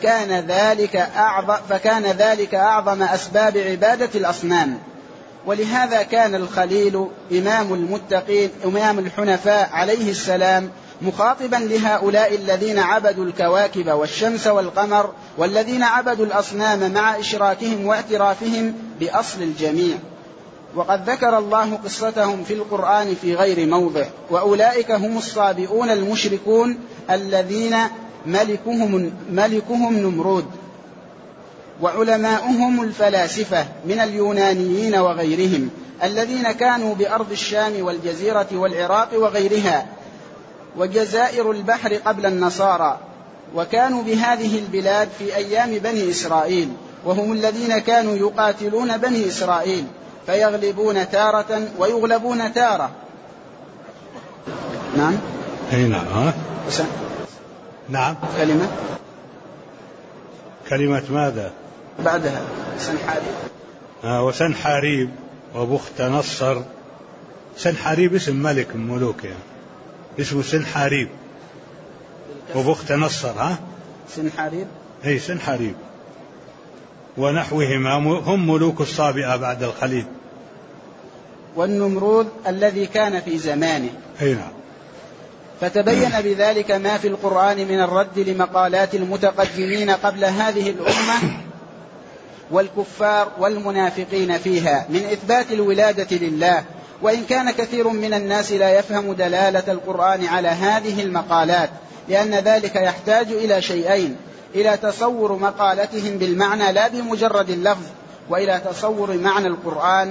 فكان ذلك أعظم أسباب عبادة الأصنام. ولهذا كان الخليل إمام المتقين إمام الحنفاء عليه السلام مخاطبا لهؤلاء الذين عبدوا الكواكب والشمس والقمر والذين عبدوا الأصنام مع إشراكهم واعترافهم بأصل الجميع. وقد ذكر الله قصتهم في القرآن في غير موضع، وأولئك هم الصابئون المشركون الذين ملكهم نمرود، وعلماؤهم الفلاسفة من اليونانيين وغيرهم الذين كانوا بأرض الشام والجزيرة والعراق وغيرها وجزائر البحر قبل النصارى، وكانوا بهذه البلاد في أيام بني إسرائيل، وهم الذين كانوا يقاتلون بني إسرائيل فيغلبون تارة ويغلبون تارة. نعم. أي نعم. نعم. كلمة ماذا بعدها؟ سنحاريب. وسنحاريب وبخت نصر. سنحاريب اسم ملك من ملوك يعني. اسمه سنحاريب وبخت نصر. سنحاريب. أي سنحاريب ونحوهما هم ملوك الصابئة بعد الخليل. والنمرود الذي كان في زمانه. أي نعم. فتبين بذلك ما في القرآن من الرد لمقالات المتقدمين قبل هذه الأمة والكفار والمنافقين فيها من إثبات الولادة لله، وإن كان كثير من الناس لا يفهم دلالة القرآن على هذه المقالات، لأن ذلك يحتاج إلى شيئين: إلى تصور مقالتهم بالمعنى لا بمجرد اللفظ، وإلى تصور معنى القرآن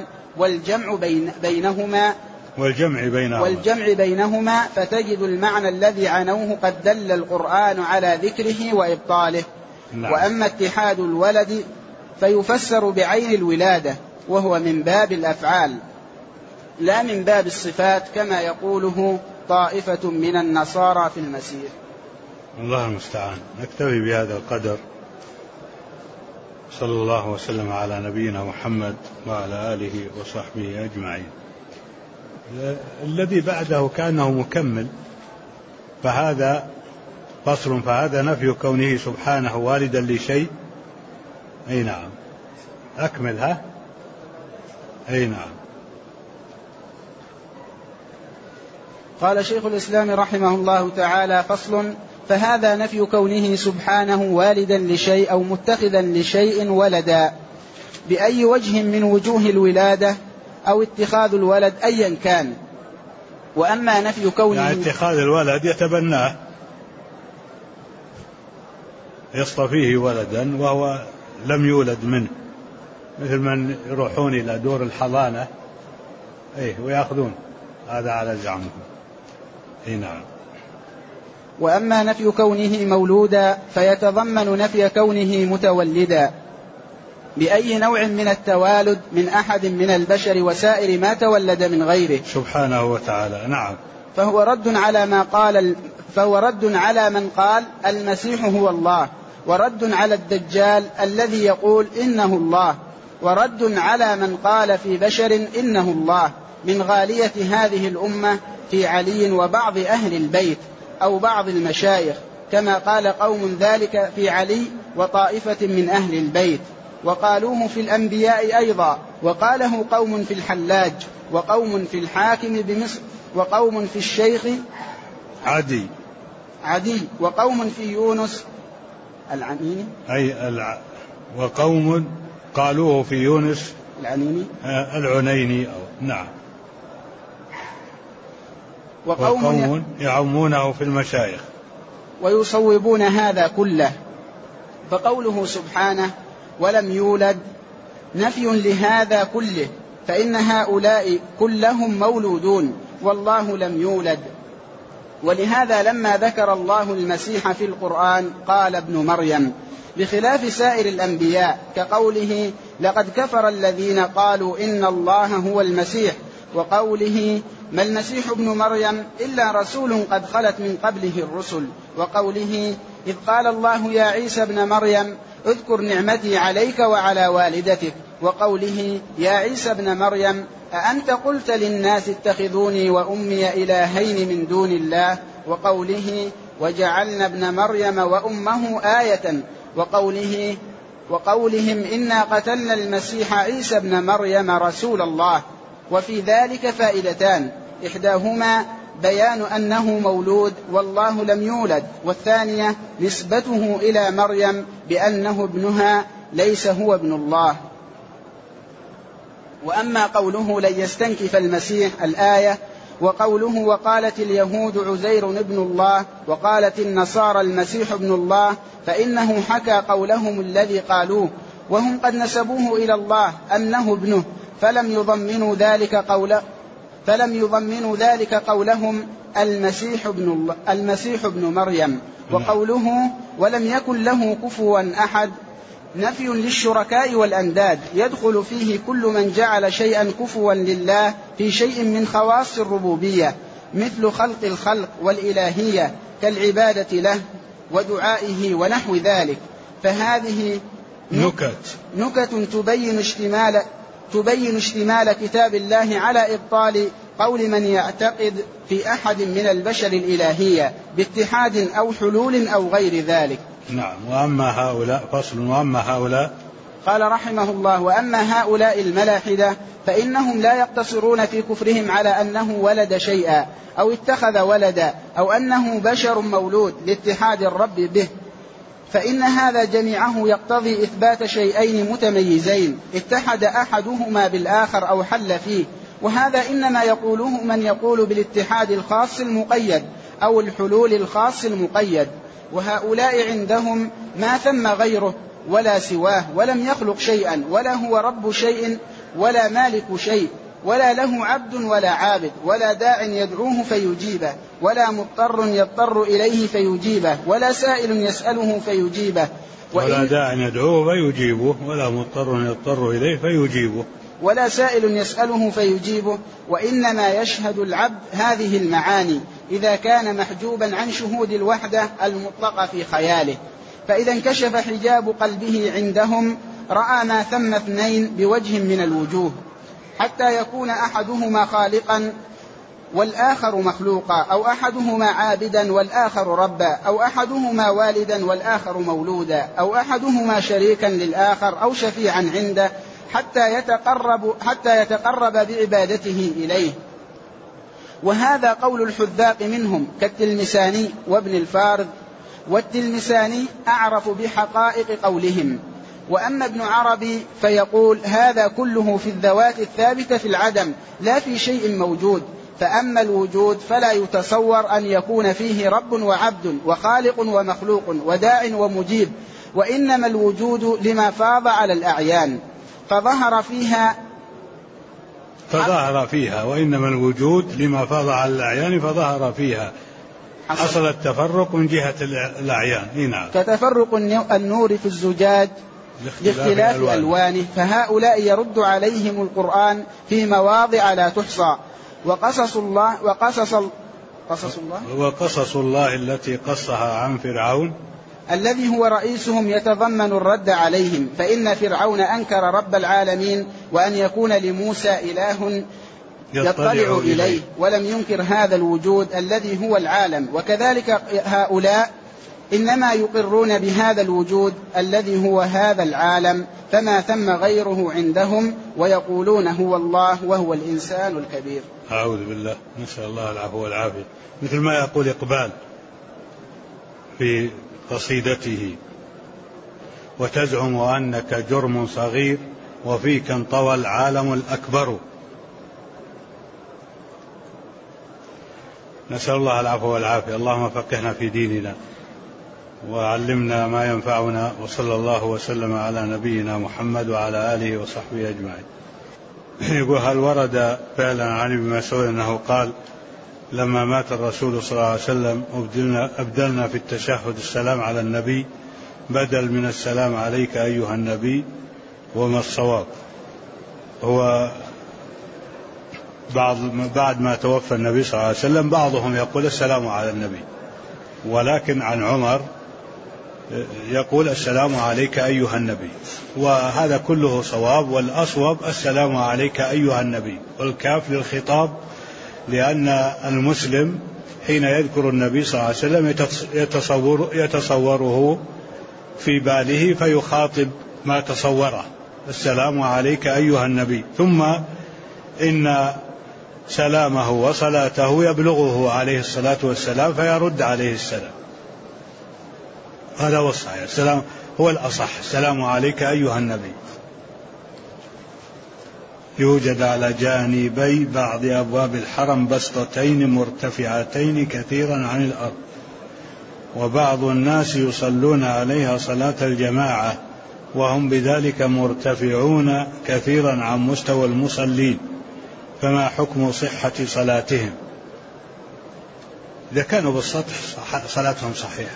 والجمع بينهما فتجد المعنى الذي عنوه قد دل القرآن على ذكره وإبطاله. نعم. وأما اتحاد الولد فيفسر بعين الولادة، وهو من باب الأفعال لا من باب الصفات كما يقوله طائفة من النصارى في المسيح. الله المستعان. نكتفي بهذا القدر. صلى الله وسلم على نبينا محمد وعلى آله وصحبه أجمعين. الذي بعده كأنه مكمل، فهذا فصل، فهذا نفي كونه سبحانه والدا لشيء. أي نعم. أكملها. أي نعم. قال شيخ الإسلام رحمه الله تعالى: فصل: فهذا نفي كونه سبحانه والدا لشيء أو متخذا لشيء ولدا بأي وجه من وجوه الولادة أو اتخاذ الولد أيا كان. وأما نفي كونه يعني اتخاذ الولد يتبناه، يصطفيه ولدا وهو لم يولد منه، مثل من يروحون إلى دور الحضانة ويأخذون، هذا على زعمهم. نعم. وأما نفي كونه مولودا فيتضمن نفي كونه متولدا بأي نوع من التوالد من أحد من البشر وسائر ما تولد من غيره سبحانه وتعالى. نعم. فهو رد على من قال المسيح هو الله، ورد على الدجال الذي يقول إنه الله، ورد على من قال في بشر إنه الله من غالية هذه الأمة في علي وبعض أهل البيت أو بعض المشايخ، كما قال قوم ذلك في علي وطائفة من أهل البيت، وقالوه في الأنبياء أيضا، وقاله قوم في الحلاج، وقوم في الحاكم بمصر، وقوم في الشيخ عدي، وقوم في يونس العنيني، وقوم قالوه في يونس العنيني نعم. وقوم يعمونه في المشايخ ويصوبون هذا كله. فقوله سبحانه ولم يولد نفي لهذا كله، فإن هؤلاء كلهم مولودون والله لم يولد. ولهذا لما ذكر الله المسيح في القرآن قال ابن مريم، بخلاف سائر الأنبياء كقوله لقد كفر الذين قالوا إن الله هو المسيح، وقوله ما المسيح ابن مريم إلا رسول قد خلت من قبله الرسل، وقوله إذ قال الله يا عيسى ابن مريم اذكر نعمتي عليك وعلى والدتك، وقوله يا عيسى ابن مريم أأنت قلت للناس اتخذوني وأمي إلهين من دون الله، وقوله وجعلنا ابن مريم وأمه آية، وقولهم إنا قتلنا المسيح عيسى ابن مريم رسول الله. وفي ذلك فائدتان: إحداهما بيان أنه مولود والله لم يولد، والثانية نسبته إلى مريم بأنه ابنها ليس هو ابن الله. وأما قوله لن يستنكف المسيح الآية، وقوله وقالت اليهود عزير ابن الله وقالت النصارى المسيح ابن الله، فإنه حكى قولهم الذي قالوه وهم قد نسبوه إلى الله أنه ابنه، فلم فلم يضمنوا ذلك قولهم المسيح ابن مريم، وقوله ولم يكن له كفوا أحد نفي للشركاء والأنداد يدخل فيه كل من جعل شيئا كفوا لله في شيء من خواص الربوبية، مثل خلق الخلق والإلهية كالعبادة له ودعائه ونحو ذلك. فهذه نكت تبين اشتمال كتاب الله على إبطال قول من يعتقد في أحد من البشر الإلهية باتحاد أو حلول أو غير ذلك. نعم. وأما هؤلاء فصل. وأما هؤلاء قال رحمه الله: وأما هؤلاء الملاحدة فإنهم لا يقتصرون في كفرهم على أنه ولد شيئا أو اتخذ ولدا أو أنه بشر مولود لاتحاد الرب به، فإن هذا جميعه يقتضي إثبات شيئين متميزين اتحد أحدهما بالآخر أو حل فيه، وهذا إنما يقوله من يقول بالاتحاد الخاص المقيد أو الحلول الخاص المقيد. وهؤلاء عندهم ما ثم غيره ولا سواه، ولم يخلق شيئا ولا هو رب شيء ولا مالك شيء، ولا له عبد ولا عابد، ولا داع يدعوه فيجيبه، ولا مضطر يضطر إليه فيجيبه، ولا سائل يسأله فيجيبه، ولا داع يدعوه فيجيبه، ولا مضطر يضطر إليه فيجيبه، ولا سائل يسأله فيجيبه. وإنما يشهد العبد هذه المعاني إذا كان محجوبا عن شهود الوحدة المطلقة في خياله، فإذا انكشف حجاب قلبه عندهم رأى ما ثم اثنين بوجه من الوجوه، حتى يكون أحدهما خالقا والآخر مخلوقا، أو أحدهما عابدا والآخر ربا، أو أحدهما والدا والآخر مولودا، أو أحدهما شريكا للآخر أو شفيعا عنده حتى يتقرب بعبادته إليه. وهذا قول الحذاق منهم كالتلمساني وابن الفارض، والتلمساني أعرف بحقائق قولهم. وأما ابن عربي فيقول هذا كله في الذوات الثابتة في العدم لا في شيء موجود، فأما الوجود فلا يتصور أن يكون فيه رب وعبد وخالق ومخلوق وداع ومجيب، وإنما الوجود لما فاض على الأعيان فظهر فيها وإنما الوجود لما فاض على الأعيان فظهر فيها، حصل التفرق من جهة الأعيان. نعم. كتفرق النور في الزجاج لاختلاف ألوانه. فهؤلاء يرد عليهم القرآن في مواضع لا تحصى. وقصص الله التي قصها عن فرعون الذي هو رئيسهم يتضمن الرد عليهم، فإن فرعون أنكر رب العالمين وأن يكون لموسى إله يطلع إليه، ولم ينكر هذا الوجود الذي هو العالم. وكذلك هؤلاء إنما يقرون بهذا الوجود الذي هو هذا العالم، فما ثم غيره عندهم، ويقولون هو الله وهو الإنسان الكبير. أعوذ بالله، نسأل الله العفو والعافية. مثل ما يقول إقبال في قصيدته: وتزعم أنك جرم صغير وفيك انطوى العالم الأكبر. نسأل الله العفو والعافية. اللهم فقهنا في ديننا وعلمنا ما ينفعنا، وصلى الله وسلم على نبينا محمد وعلى آله وصحبه أجمعين. يقول: هل ورد فعلا عن ابن مسعود أنه قال لما مات الرسول صلى الله عليه وسلم أبدلنا في التشهد السلام على النبي بدل من السلام عليك أيها النبي؟ وما الصواب؟ هو بعد ما توفى النبي صلى الله عليه وسلم بعضهم يقول السلام على النبي، ولكن عن عمر يقول السلام عليك أيها النبي، وهذا كله صواب، والأصوب السلام عليك أيها النبي، والكاف للخطاب، لأن المسلم حين يذكر النبي صلى الله عليه وسلم يتصوره في باله فيخاطب ما تصوره، السلام عليك أيها النبي، ثم إن سلامه وصلاته يبلغه عليه الصلاة والسلام فيرد عليه السلام. هذا هو الصحيح، السلام هو الأصح، السلام عليك أيها النبي. يوجد على جانبي بعض أبواب الحرم بسطتين مرتفعتين كثيرا عن الأرض، وبعض الناس يصلون عليها صلاة الجماعة وهم بذلك مرتفعون كثيرا عن مستوى المصلين، فما حكم صحة صلاتهم؟ إذا كانوا بالسطح صلاتهم صحيحة،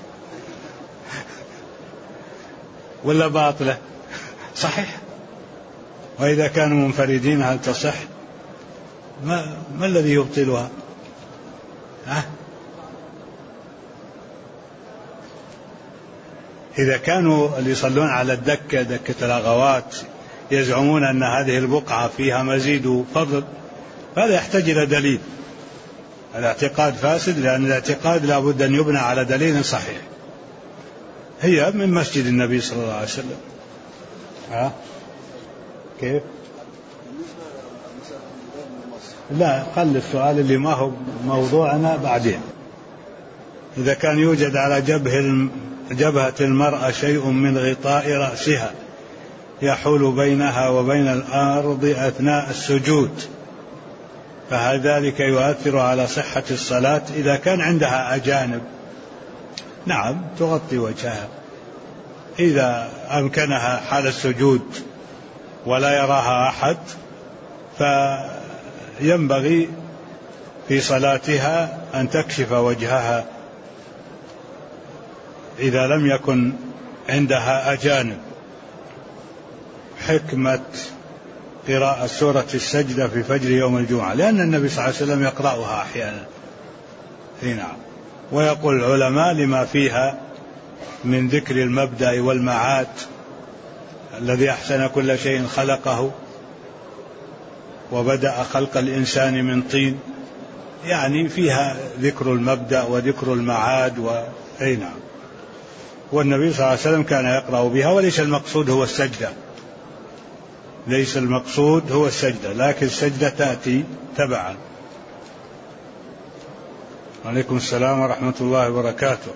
ولا باطلة؟ صحيح. وإذا كانوا منفردين هل تصح؟ ما الذي يبطلها؟ إذا كانوا اللي يصلون على الدكة، دكة الأغوات، يزعمون أن هذه البقعة فيها مزيد فضل، فهذا يحتاج إلى دليل. الاعتقاد فاسد، لأن الاعتقاد لا بد أن يبنى على دليل صحيح. هي من مسجد النبي صلى الله عليه وسلم. كيف؟ لا، خل السؤال اللي ما هو موضوعنا بعدين. إذا كان يوجد على جبهة المرأة شيء من غطاء رأسها يحول بينها وبين الأرض أثناء السجود، فهل ذلك يؤثر على صحة الصلاة؟ إذا كان عندها أجانب نعم تغطي وجهها، إذا أمكنها حال السجود ولا يراها أحد فينبغي في صلاتها أن تكشف وجهها إذا لم يكن عندها أجانب. حكمة قراءة سورة السجدة في فجر يوم الجمعة، لأن النبي صلى الله عليه وسلم يقرأها أحيانا. نعم. ويقول العلماء لما فيها من ذكر المبدأ والمعاد، الذي أحسن كل شيء خلقه وبدأ خلق الإنسان من طين، يعني فيها ذكر المبدأ وذكر المعاد نعم. والنبي صلى الله عليه وسلم كان يقرأ بها، وليس المقصود هو السجدة، ليس المقصود هو السجدة، لكن السجدة تأتي تبعا. عليكم السلام ورحمة الله وبركاته.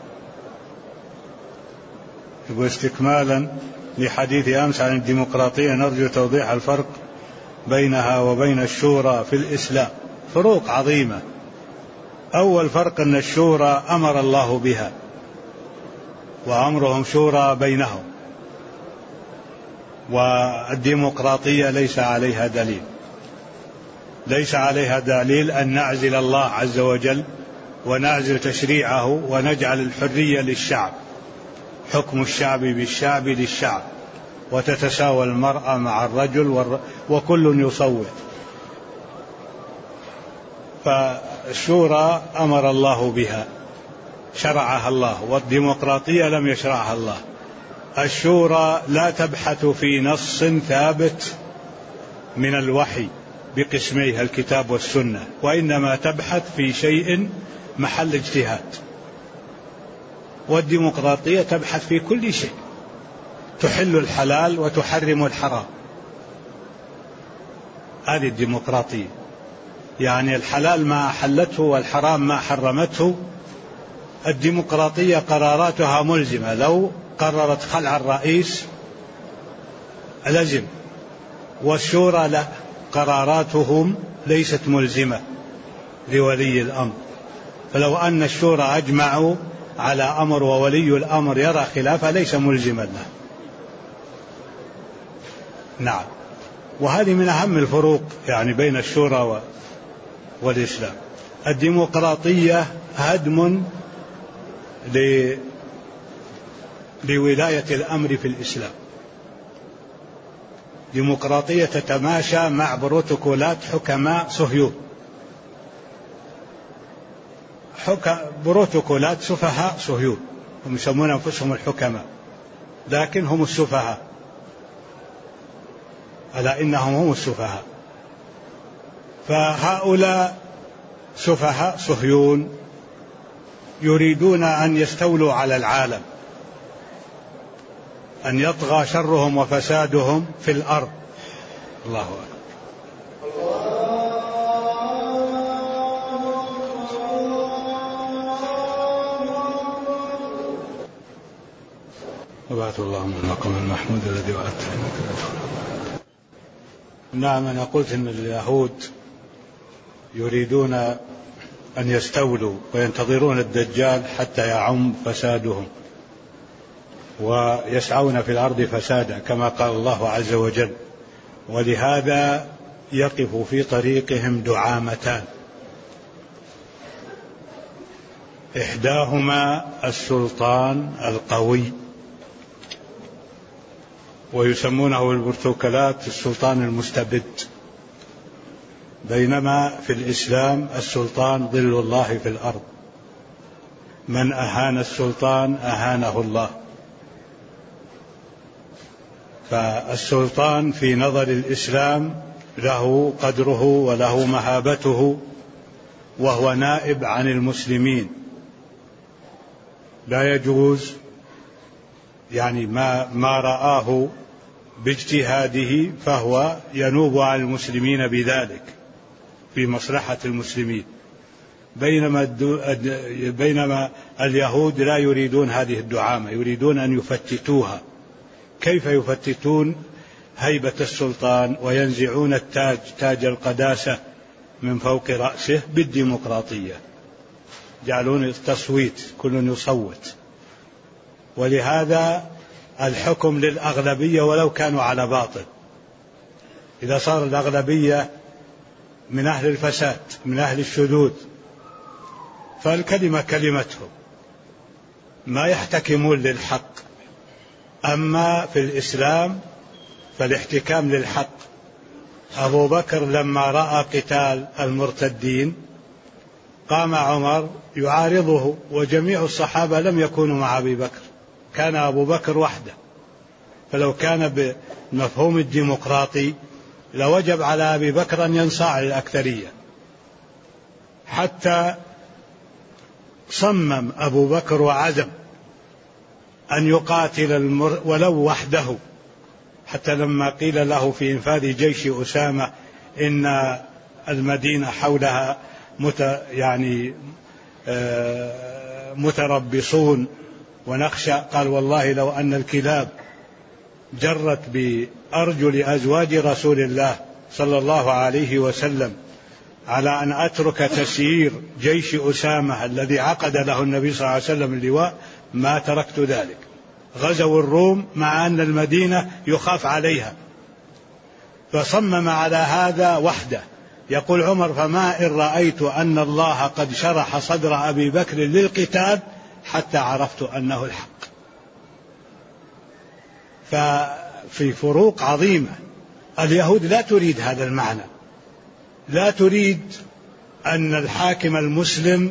واستكمالا لحديث أمس عن الديمقراطية، نرجو توضيح الفرق بينها وبين الشورى في الإسلام. فروق عظيمة. أول فرق أن الشورى أمر الله بها، وأمرهم شورى بينهم، والديمقراطية ليس عليها دليل، ليس عليها دليل أن نعزل الله عز وجل ونعزل تشريعه ونجعل الحرية للشعب، حكم الشعب بالشعب للشعب، وتتساوى المرأة مع الرجل وكل يصوت. فالشورى أمر الله بها، شرعها الله، والديمقراطية لم يشرعها الله. الشورى لا تبحث في نص ثابت من الوحي بقسميها الكتاب والسنة، وإنما تبحث في شيء محل اجتهاد. والديمقراطية تبحث في كل شيء، تحل الحلال وتحرم الحرام. هذه الديمقراطية، يعني الحلال ما أحلته والحرام ما حرمته. الديمقراطية قراراتها ملزمة، لو قررت خلع الرئيس لزم. والشورى لا، قراراتهم ليست ملزمة لولي الأمر. فلو أن الشورى أجمعوا على أمر وولي الأمر يرى خلافه ليس ملزما له. نعم. وهذه من أهم الفروق يعني بين الشورى والإسلام. الديمقراطية هدم لولاية الأمر في الإسلام. ديمقراطية تتماشى مع بروتوكولات حكماء صهيون، بروتوكولات سفهاء صهيون، هم يسمون أنفسهم الحكماء لكن هم السفهاء، ألا إنهم هم السفهاء. فهؤلاء سفهاء صهيون يريدون أن يستولوا على العالم، أن يطغى شرهم وفسادهم في الأرض. الله أكبر. وبعث اللهم المقام المحمود الذي وعدته. نعم، أنا قلت إن اليهود يريدون أن يستولوا وينتظرون الدجال حتى يعم فسادهم، ويسعون في الأرض فسادا كما قال الله عز وجل. ولهذا يقف في طريقهم دعامتان، إحداهما السلطان القوي، ويسمونه البرتقالات السلطان المستبد، بينما في الإسلام السلطان ظل الله في الأرض، من أهان السلطان أهانه الله. فالسلطان في نظر الإسلام له قدره وله مهابته، وهو نائب عن المسلمين، لا يجوز يعني ما رآه باجتهاده فهو ينوب عن المسلمين بذلك في مصلحة المسلمين، بينما اليهود لا يريدون هذه الدعامة، يريدون أن يفتتوها. كيف يفتتون هيبة السلطان وينزعون التاج، تاج القداسة، من فوق رأسه؟ بالديمقراطية، يجعلون التصويت، كل يصوت. ولهذا الحكم للأغلبية ولو كانوا على باطل. إذا صار الأغلبية من أهل الفساد، من أهل الشذوذ، فالكلمة كلمتهم، ما يحتكمون للحق. أما في الإسلام فالاحتكام للحق. أبو بكر لما رأى قتال المرتدين قام عمر يعارضه، وجميع الصحابة لم يكونوا مع أبي بكر، كان أبو بكر وحده. فلو كان بمفهوم الديمقراطي لوجب على أبي بكر أن ينصاع للأكثرية، حتى صمم أبو بكر وعزم أن يقاتل ولو وحده، حتى لما قيل له في إنفاذ جيش أسامة إن المدينة حولها متربصون ونخشى، قال والله لو أن الكلاب جرت بأرجل أزواج رسول الله صلى الله عليه وسلم على أن أترك تسيير جيش أسامة الذي عقد له النبي صلى الله عليه وسلم اللواء ما تركت ذلك. غزوا الروم مع أن المدينة يخاف عليها، فصمم على هذا وحده. يقول عمر فما إن رأيت أن الله قد شرح صدر أبي بكر للقتال حتى عرفت أنه الحق. ففي فروق عظيمة. اليهود لا تريد هذا المعنى، لا تريد أن الحاكم المسلم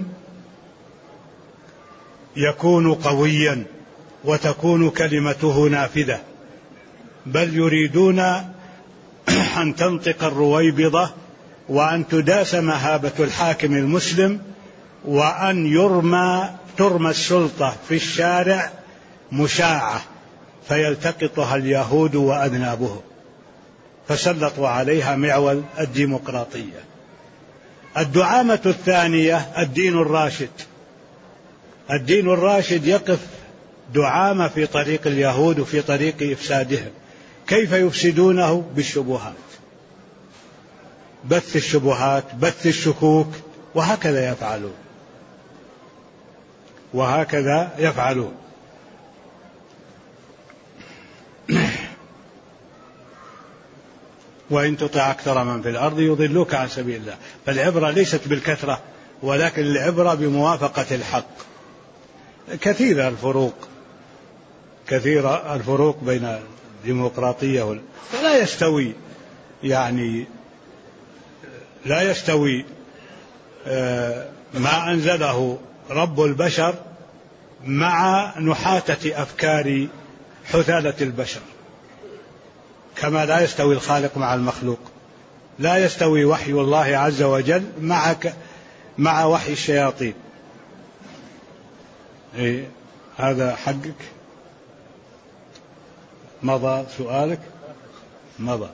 يكون قويا وتكون كلمته نافذة، بل يريدون أن تنطق الرويبضة وأن تداس مهابة الحاكم المسلم، وأن ترمى السلطة في الشارع مشاعة فيلتقطها اليهود وأذنابهم، فسلطوا عليها معول الديمقراطية. الدعامة الثانية الدين الراشد. الدين الراشد يقف دعامة في طريق اليهود وفي طريق إفسادهم. كيف يفسدونه؟ بالشبهات، بث الشبهات، بث الشكوك، وهكذا يفعلون. وإن تطع أكثر من في الأرض يضلوك عن سبيل الله. فالعبرة ليست بالكثرة، ولكن العبرة بموافقة الحق. كثيرة الفروق بين الديمقراطية فلا يستوي، لا يستوي ما أنزله رب البشر مع نحاتة أفكار حثالة البشر، كما لا يستوي الخالق مع المخلوق. لا يستوي وحي الله عز وجل مع وحي الشياطين. هذا حقك. مضى سؤالك، مضى.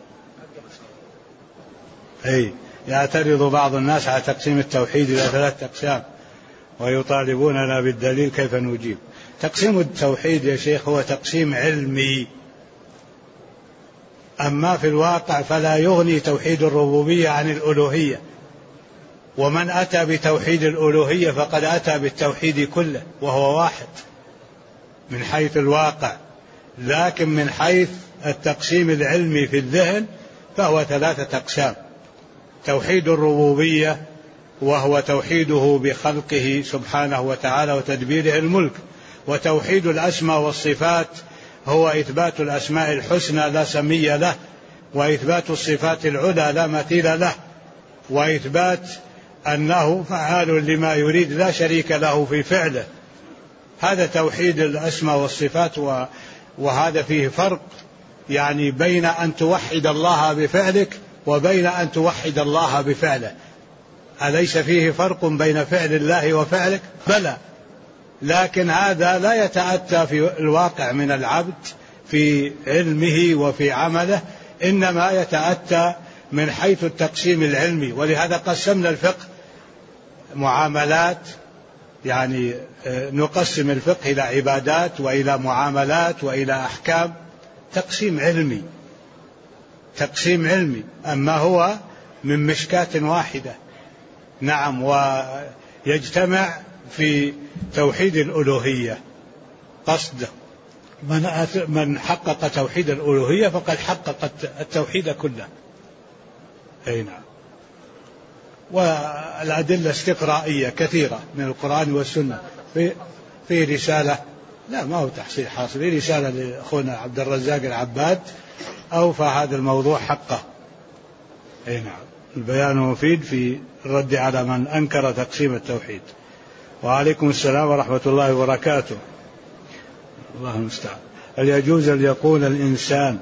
يعترض بعض الناس على تقسيم التوحيد إلى 3 أقسام ويطالبوننا بالدليل كيف نجيب. تقسيم التوحيد يا شيخ هو تقسيم علمي، أما في الواقع فلا يغني توحيد الربوبية عن الألوهية، ومن أتى بتوحيد الألوهية فقد أتى بالتوحيد كله، وهو واحد من حيث الواقع. لكن من حيث التقسيم العلمي في الذهن فهو 3 أقسام: توحيد الربوبية وهو توحيده بخلقه سبحانه وتعالى وتدبيره الملك، وتوحيد الأسماء والصفات هو إثبات الأسماء الحسنى لا سمي له، وإثبات الصفات العلى لا مثيل له، وإثبات أنه فعال لما يريد لا شريك له في فعله. هذا توحيد الأسماء والصفات، وهذا فيه فرق يعني بين أن توحد الله بفعلك وبين أن توحد الله بفعله. أليس فيه فرق بين فعل الله وفعلك؟ بلى، لكن هذا لا يتأتى في الواقع من العبد في علمه وفي عمله، إنما يتأتى من حيث التقسيم العلمي. ولهذا قسمنا الفقه معاملات، يعني نقسم الفقه إلى عبادات وإلى معاملات وإلى أحكام، تقسيم علمي، تقسيم علمي. أما هو من مشكاة واحدة، نعم، ويجتمع في توحيد الألوهية. قصده من حقق توحيد الألوهية فقد حقق التوحيد كله. أي نعم. والأدلة استقرائية كثيرة من القرآن والسنة. في رسالة، لا ما هو تحصيل حاصل، في رسالة لأخونا عبد الرزاق العباد أوفى هذا الموضوع حقه. أي نعم. البيان مفيد في الرد على من أنكر تقسيم التوحيد. وعليكم السلام ورحمة الله وبركاته. الله المستعان. هل يجوز أن يقول الإنسان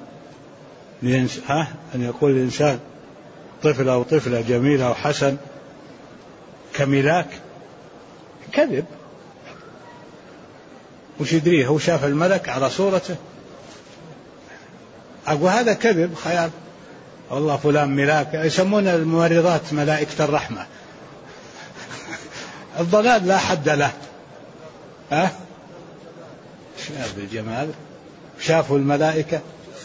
أن يقول الإنسان طفل أو طفلة جميل أو حسن كملاك؟ كذب. وش يدريه؟ هو شاف الملك على صورته؟ أقول هذا كذب، خيال. والله فلان ملاك، يسمون الممرضات ملائكة الرحمة. الضلال لا حد له. شاف الجمال، شافوا الملائكة.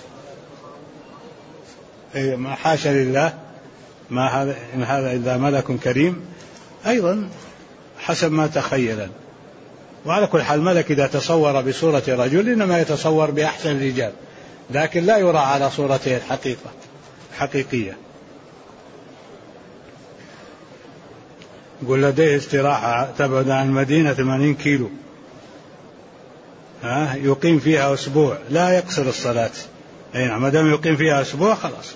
ما حاشا لله، ما هذا إن هذا إلا ملك كريم. أيضا حسب ما تخيلا. وعلى كل حال الملك إذا تصور بصورة رجل إنما يتصور بأحسن الرجال، لكن لا يرى على صورته الحقيقية. يقول لديه استراحة تبعد عن المدينة 80 كيلو، يقيم فيها أسبوع، لا يقصر الصلاة. أي نعم، ما دام يقيم فيها أسبوع خلاص.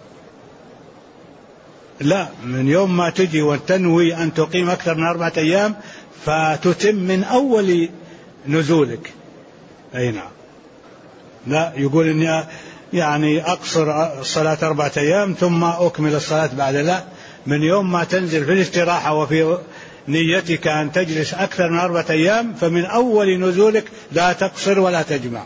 لا، من يوم ما تجي وتنوي أن تقيم أكثر من 4 أيام فتتم من أول نزولك. أي نعم. لا يقول إني يعني أقصر الصلاة 4 أيام ثم أكمل الصلاة بعد. لا، من يوم ما تنزل في الاستراحة وفي نيتك أن تجلس أكثر من 4 أيام فمن أول نزولك لا تقصر ولا تجمع.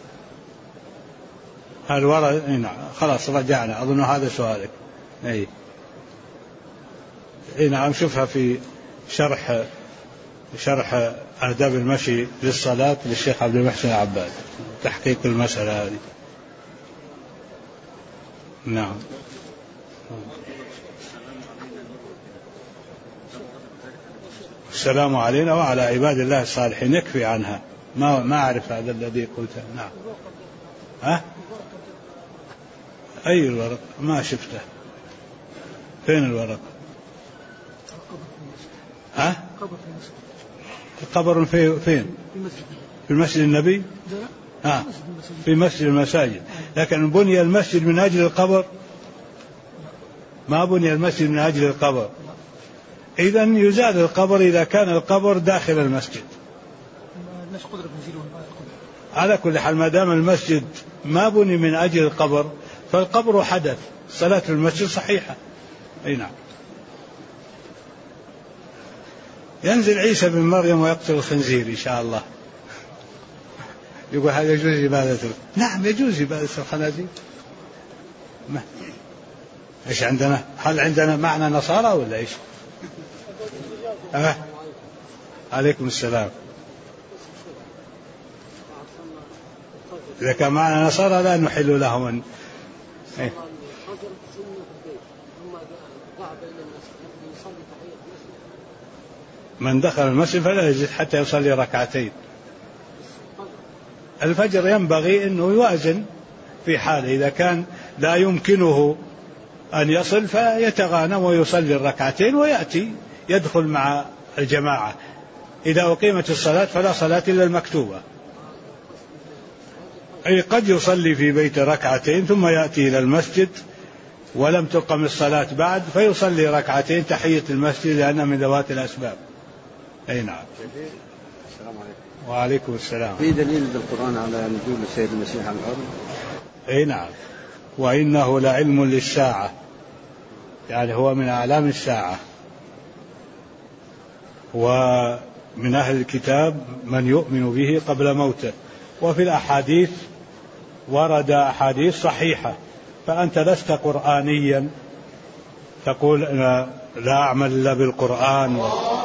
نعم. خلاص رجعنا، أظن هذا سؤالك. أي نعم. شوفها في شرح آداب المشي للصلاة للشيخ عبد المحسن العباد، تحقيق المسألة هذه. نعم. السلام علينا وعلى عباد الله الصالحين، يكفي عنها. ما أعرف هذا الذي قلته. نعم. أي الورق؟ ما شفته. فين الورق؟ القبر فين؟ في مسجد النبي. في مسجد المساجد، لكن بني المسجد من أجل القبر؟ ما بني المسجد من أجل القبر. إذن يزال القبر إذا كان القبر داخل المسجد. على كل حال ما دام المسجد ما بني من أجل القبر فالقبر حدث، صلاة المسجد صحيحة. أي نعم. ينزل عيسى بن مريم ويقتل الخنزير إن شاء الله. يقول هذا يجوز عبادته. نعم يجوز عبادة الخنازير. إيش عندنا؟ هل عندنا معنى نصارى ولا إيش؟ عليكم السلام. إذا كان معنى نصارى لا نحل لهم. من دخل المسجد فلا يجلس حتى يصلي 2 ركعتين. الفجر ينبغي أنه يوازن في حاله، إذا كان لا يمكنه أن يصل فيتغانم ويصلي الركعتين ويأتي يدخل مع الجماعة. إذا أقيمت الصلاة فلا صلاة إلا المكتوبة. أي قد يصلي في بيت ركعتين ثم يأتي إلى المسجد ولم تقم الصلاة بعد فيصلي ركعتين تحية المسجد لأنها من ذوات الأسباب. أي نعم. السلام عليكم. وعليكم السلام. في دليل بالقرآن على نزول السيد المسيح على الأرض؟ أي نعم. وإنه لعلم للساعة، يعني هو من أعلام الساعة. ومن أهل الكتاب من يؤمن به قبل موته. وفي الأحاديث ورد أحاديث صحيحة، فأنت لست قرآنيا تقول لا أعمل إلا بالقرآن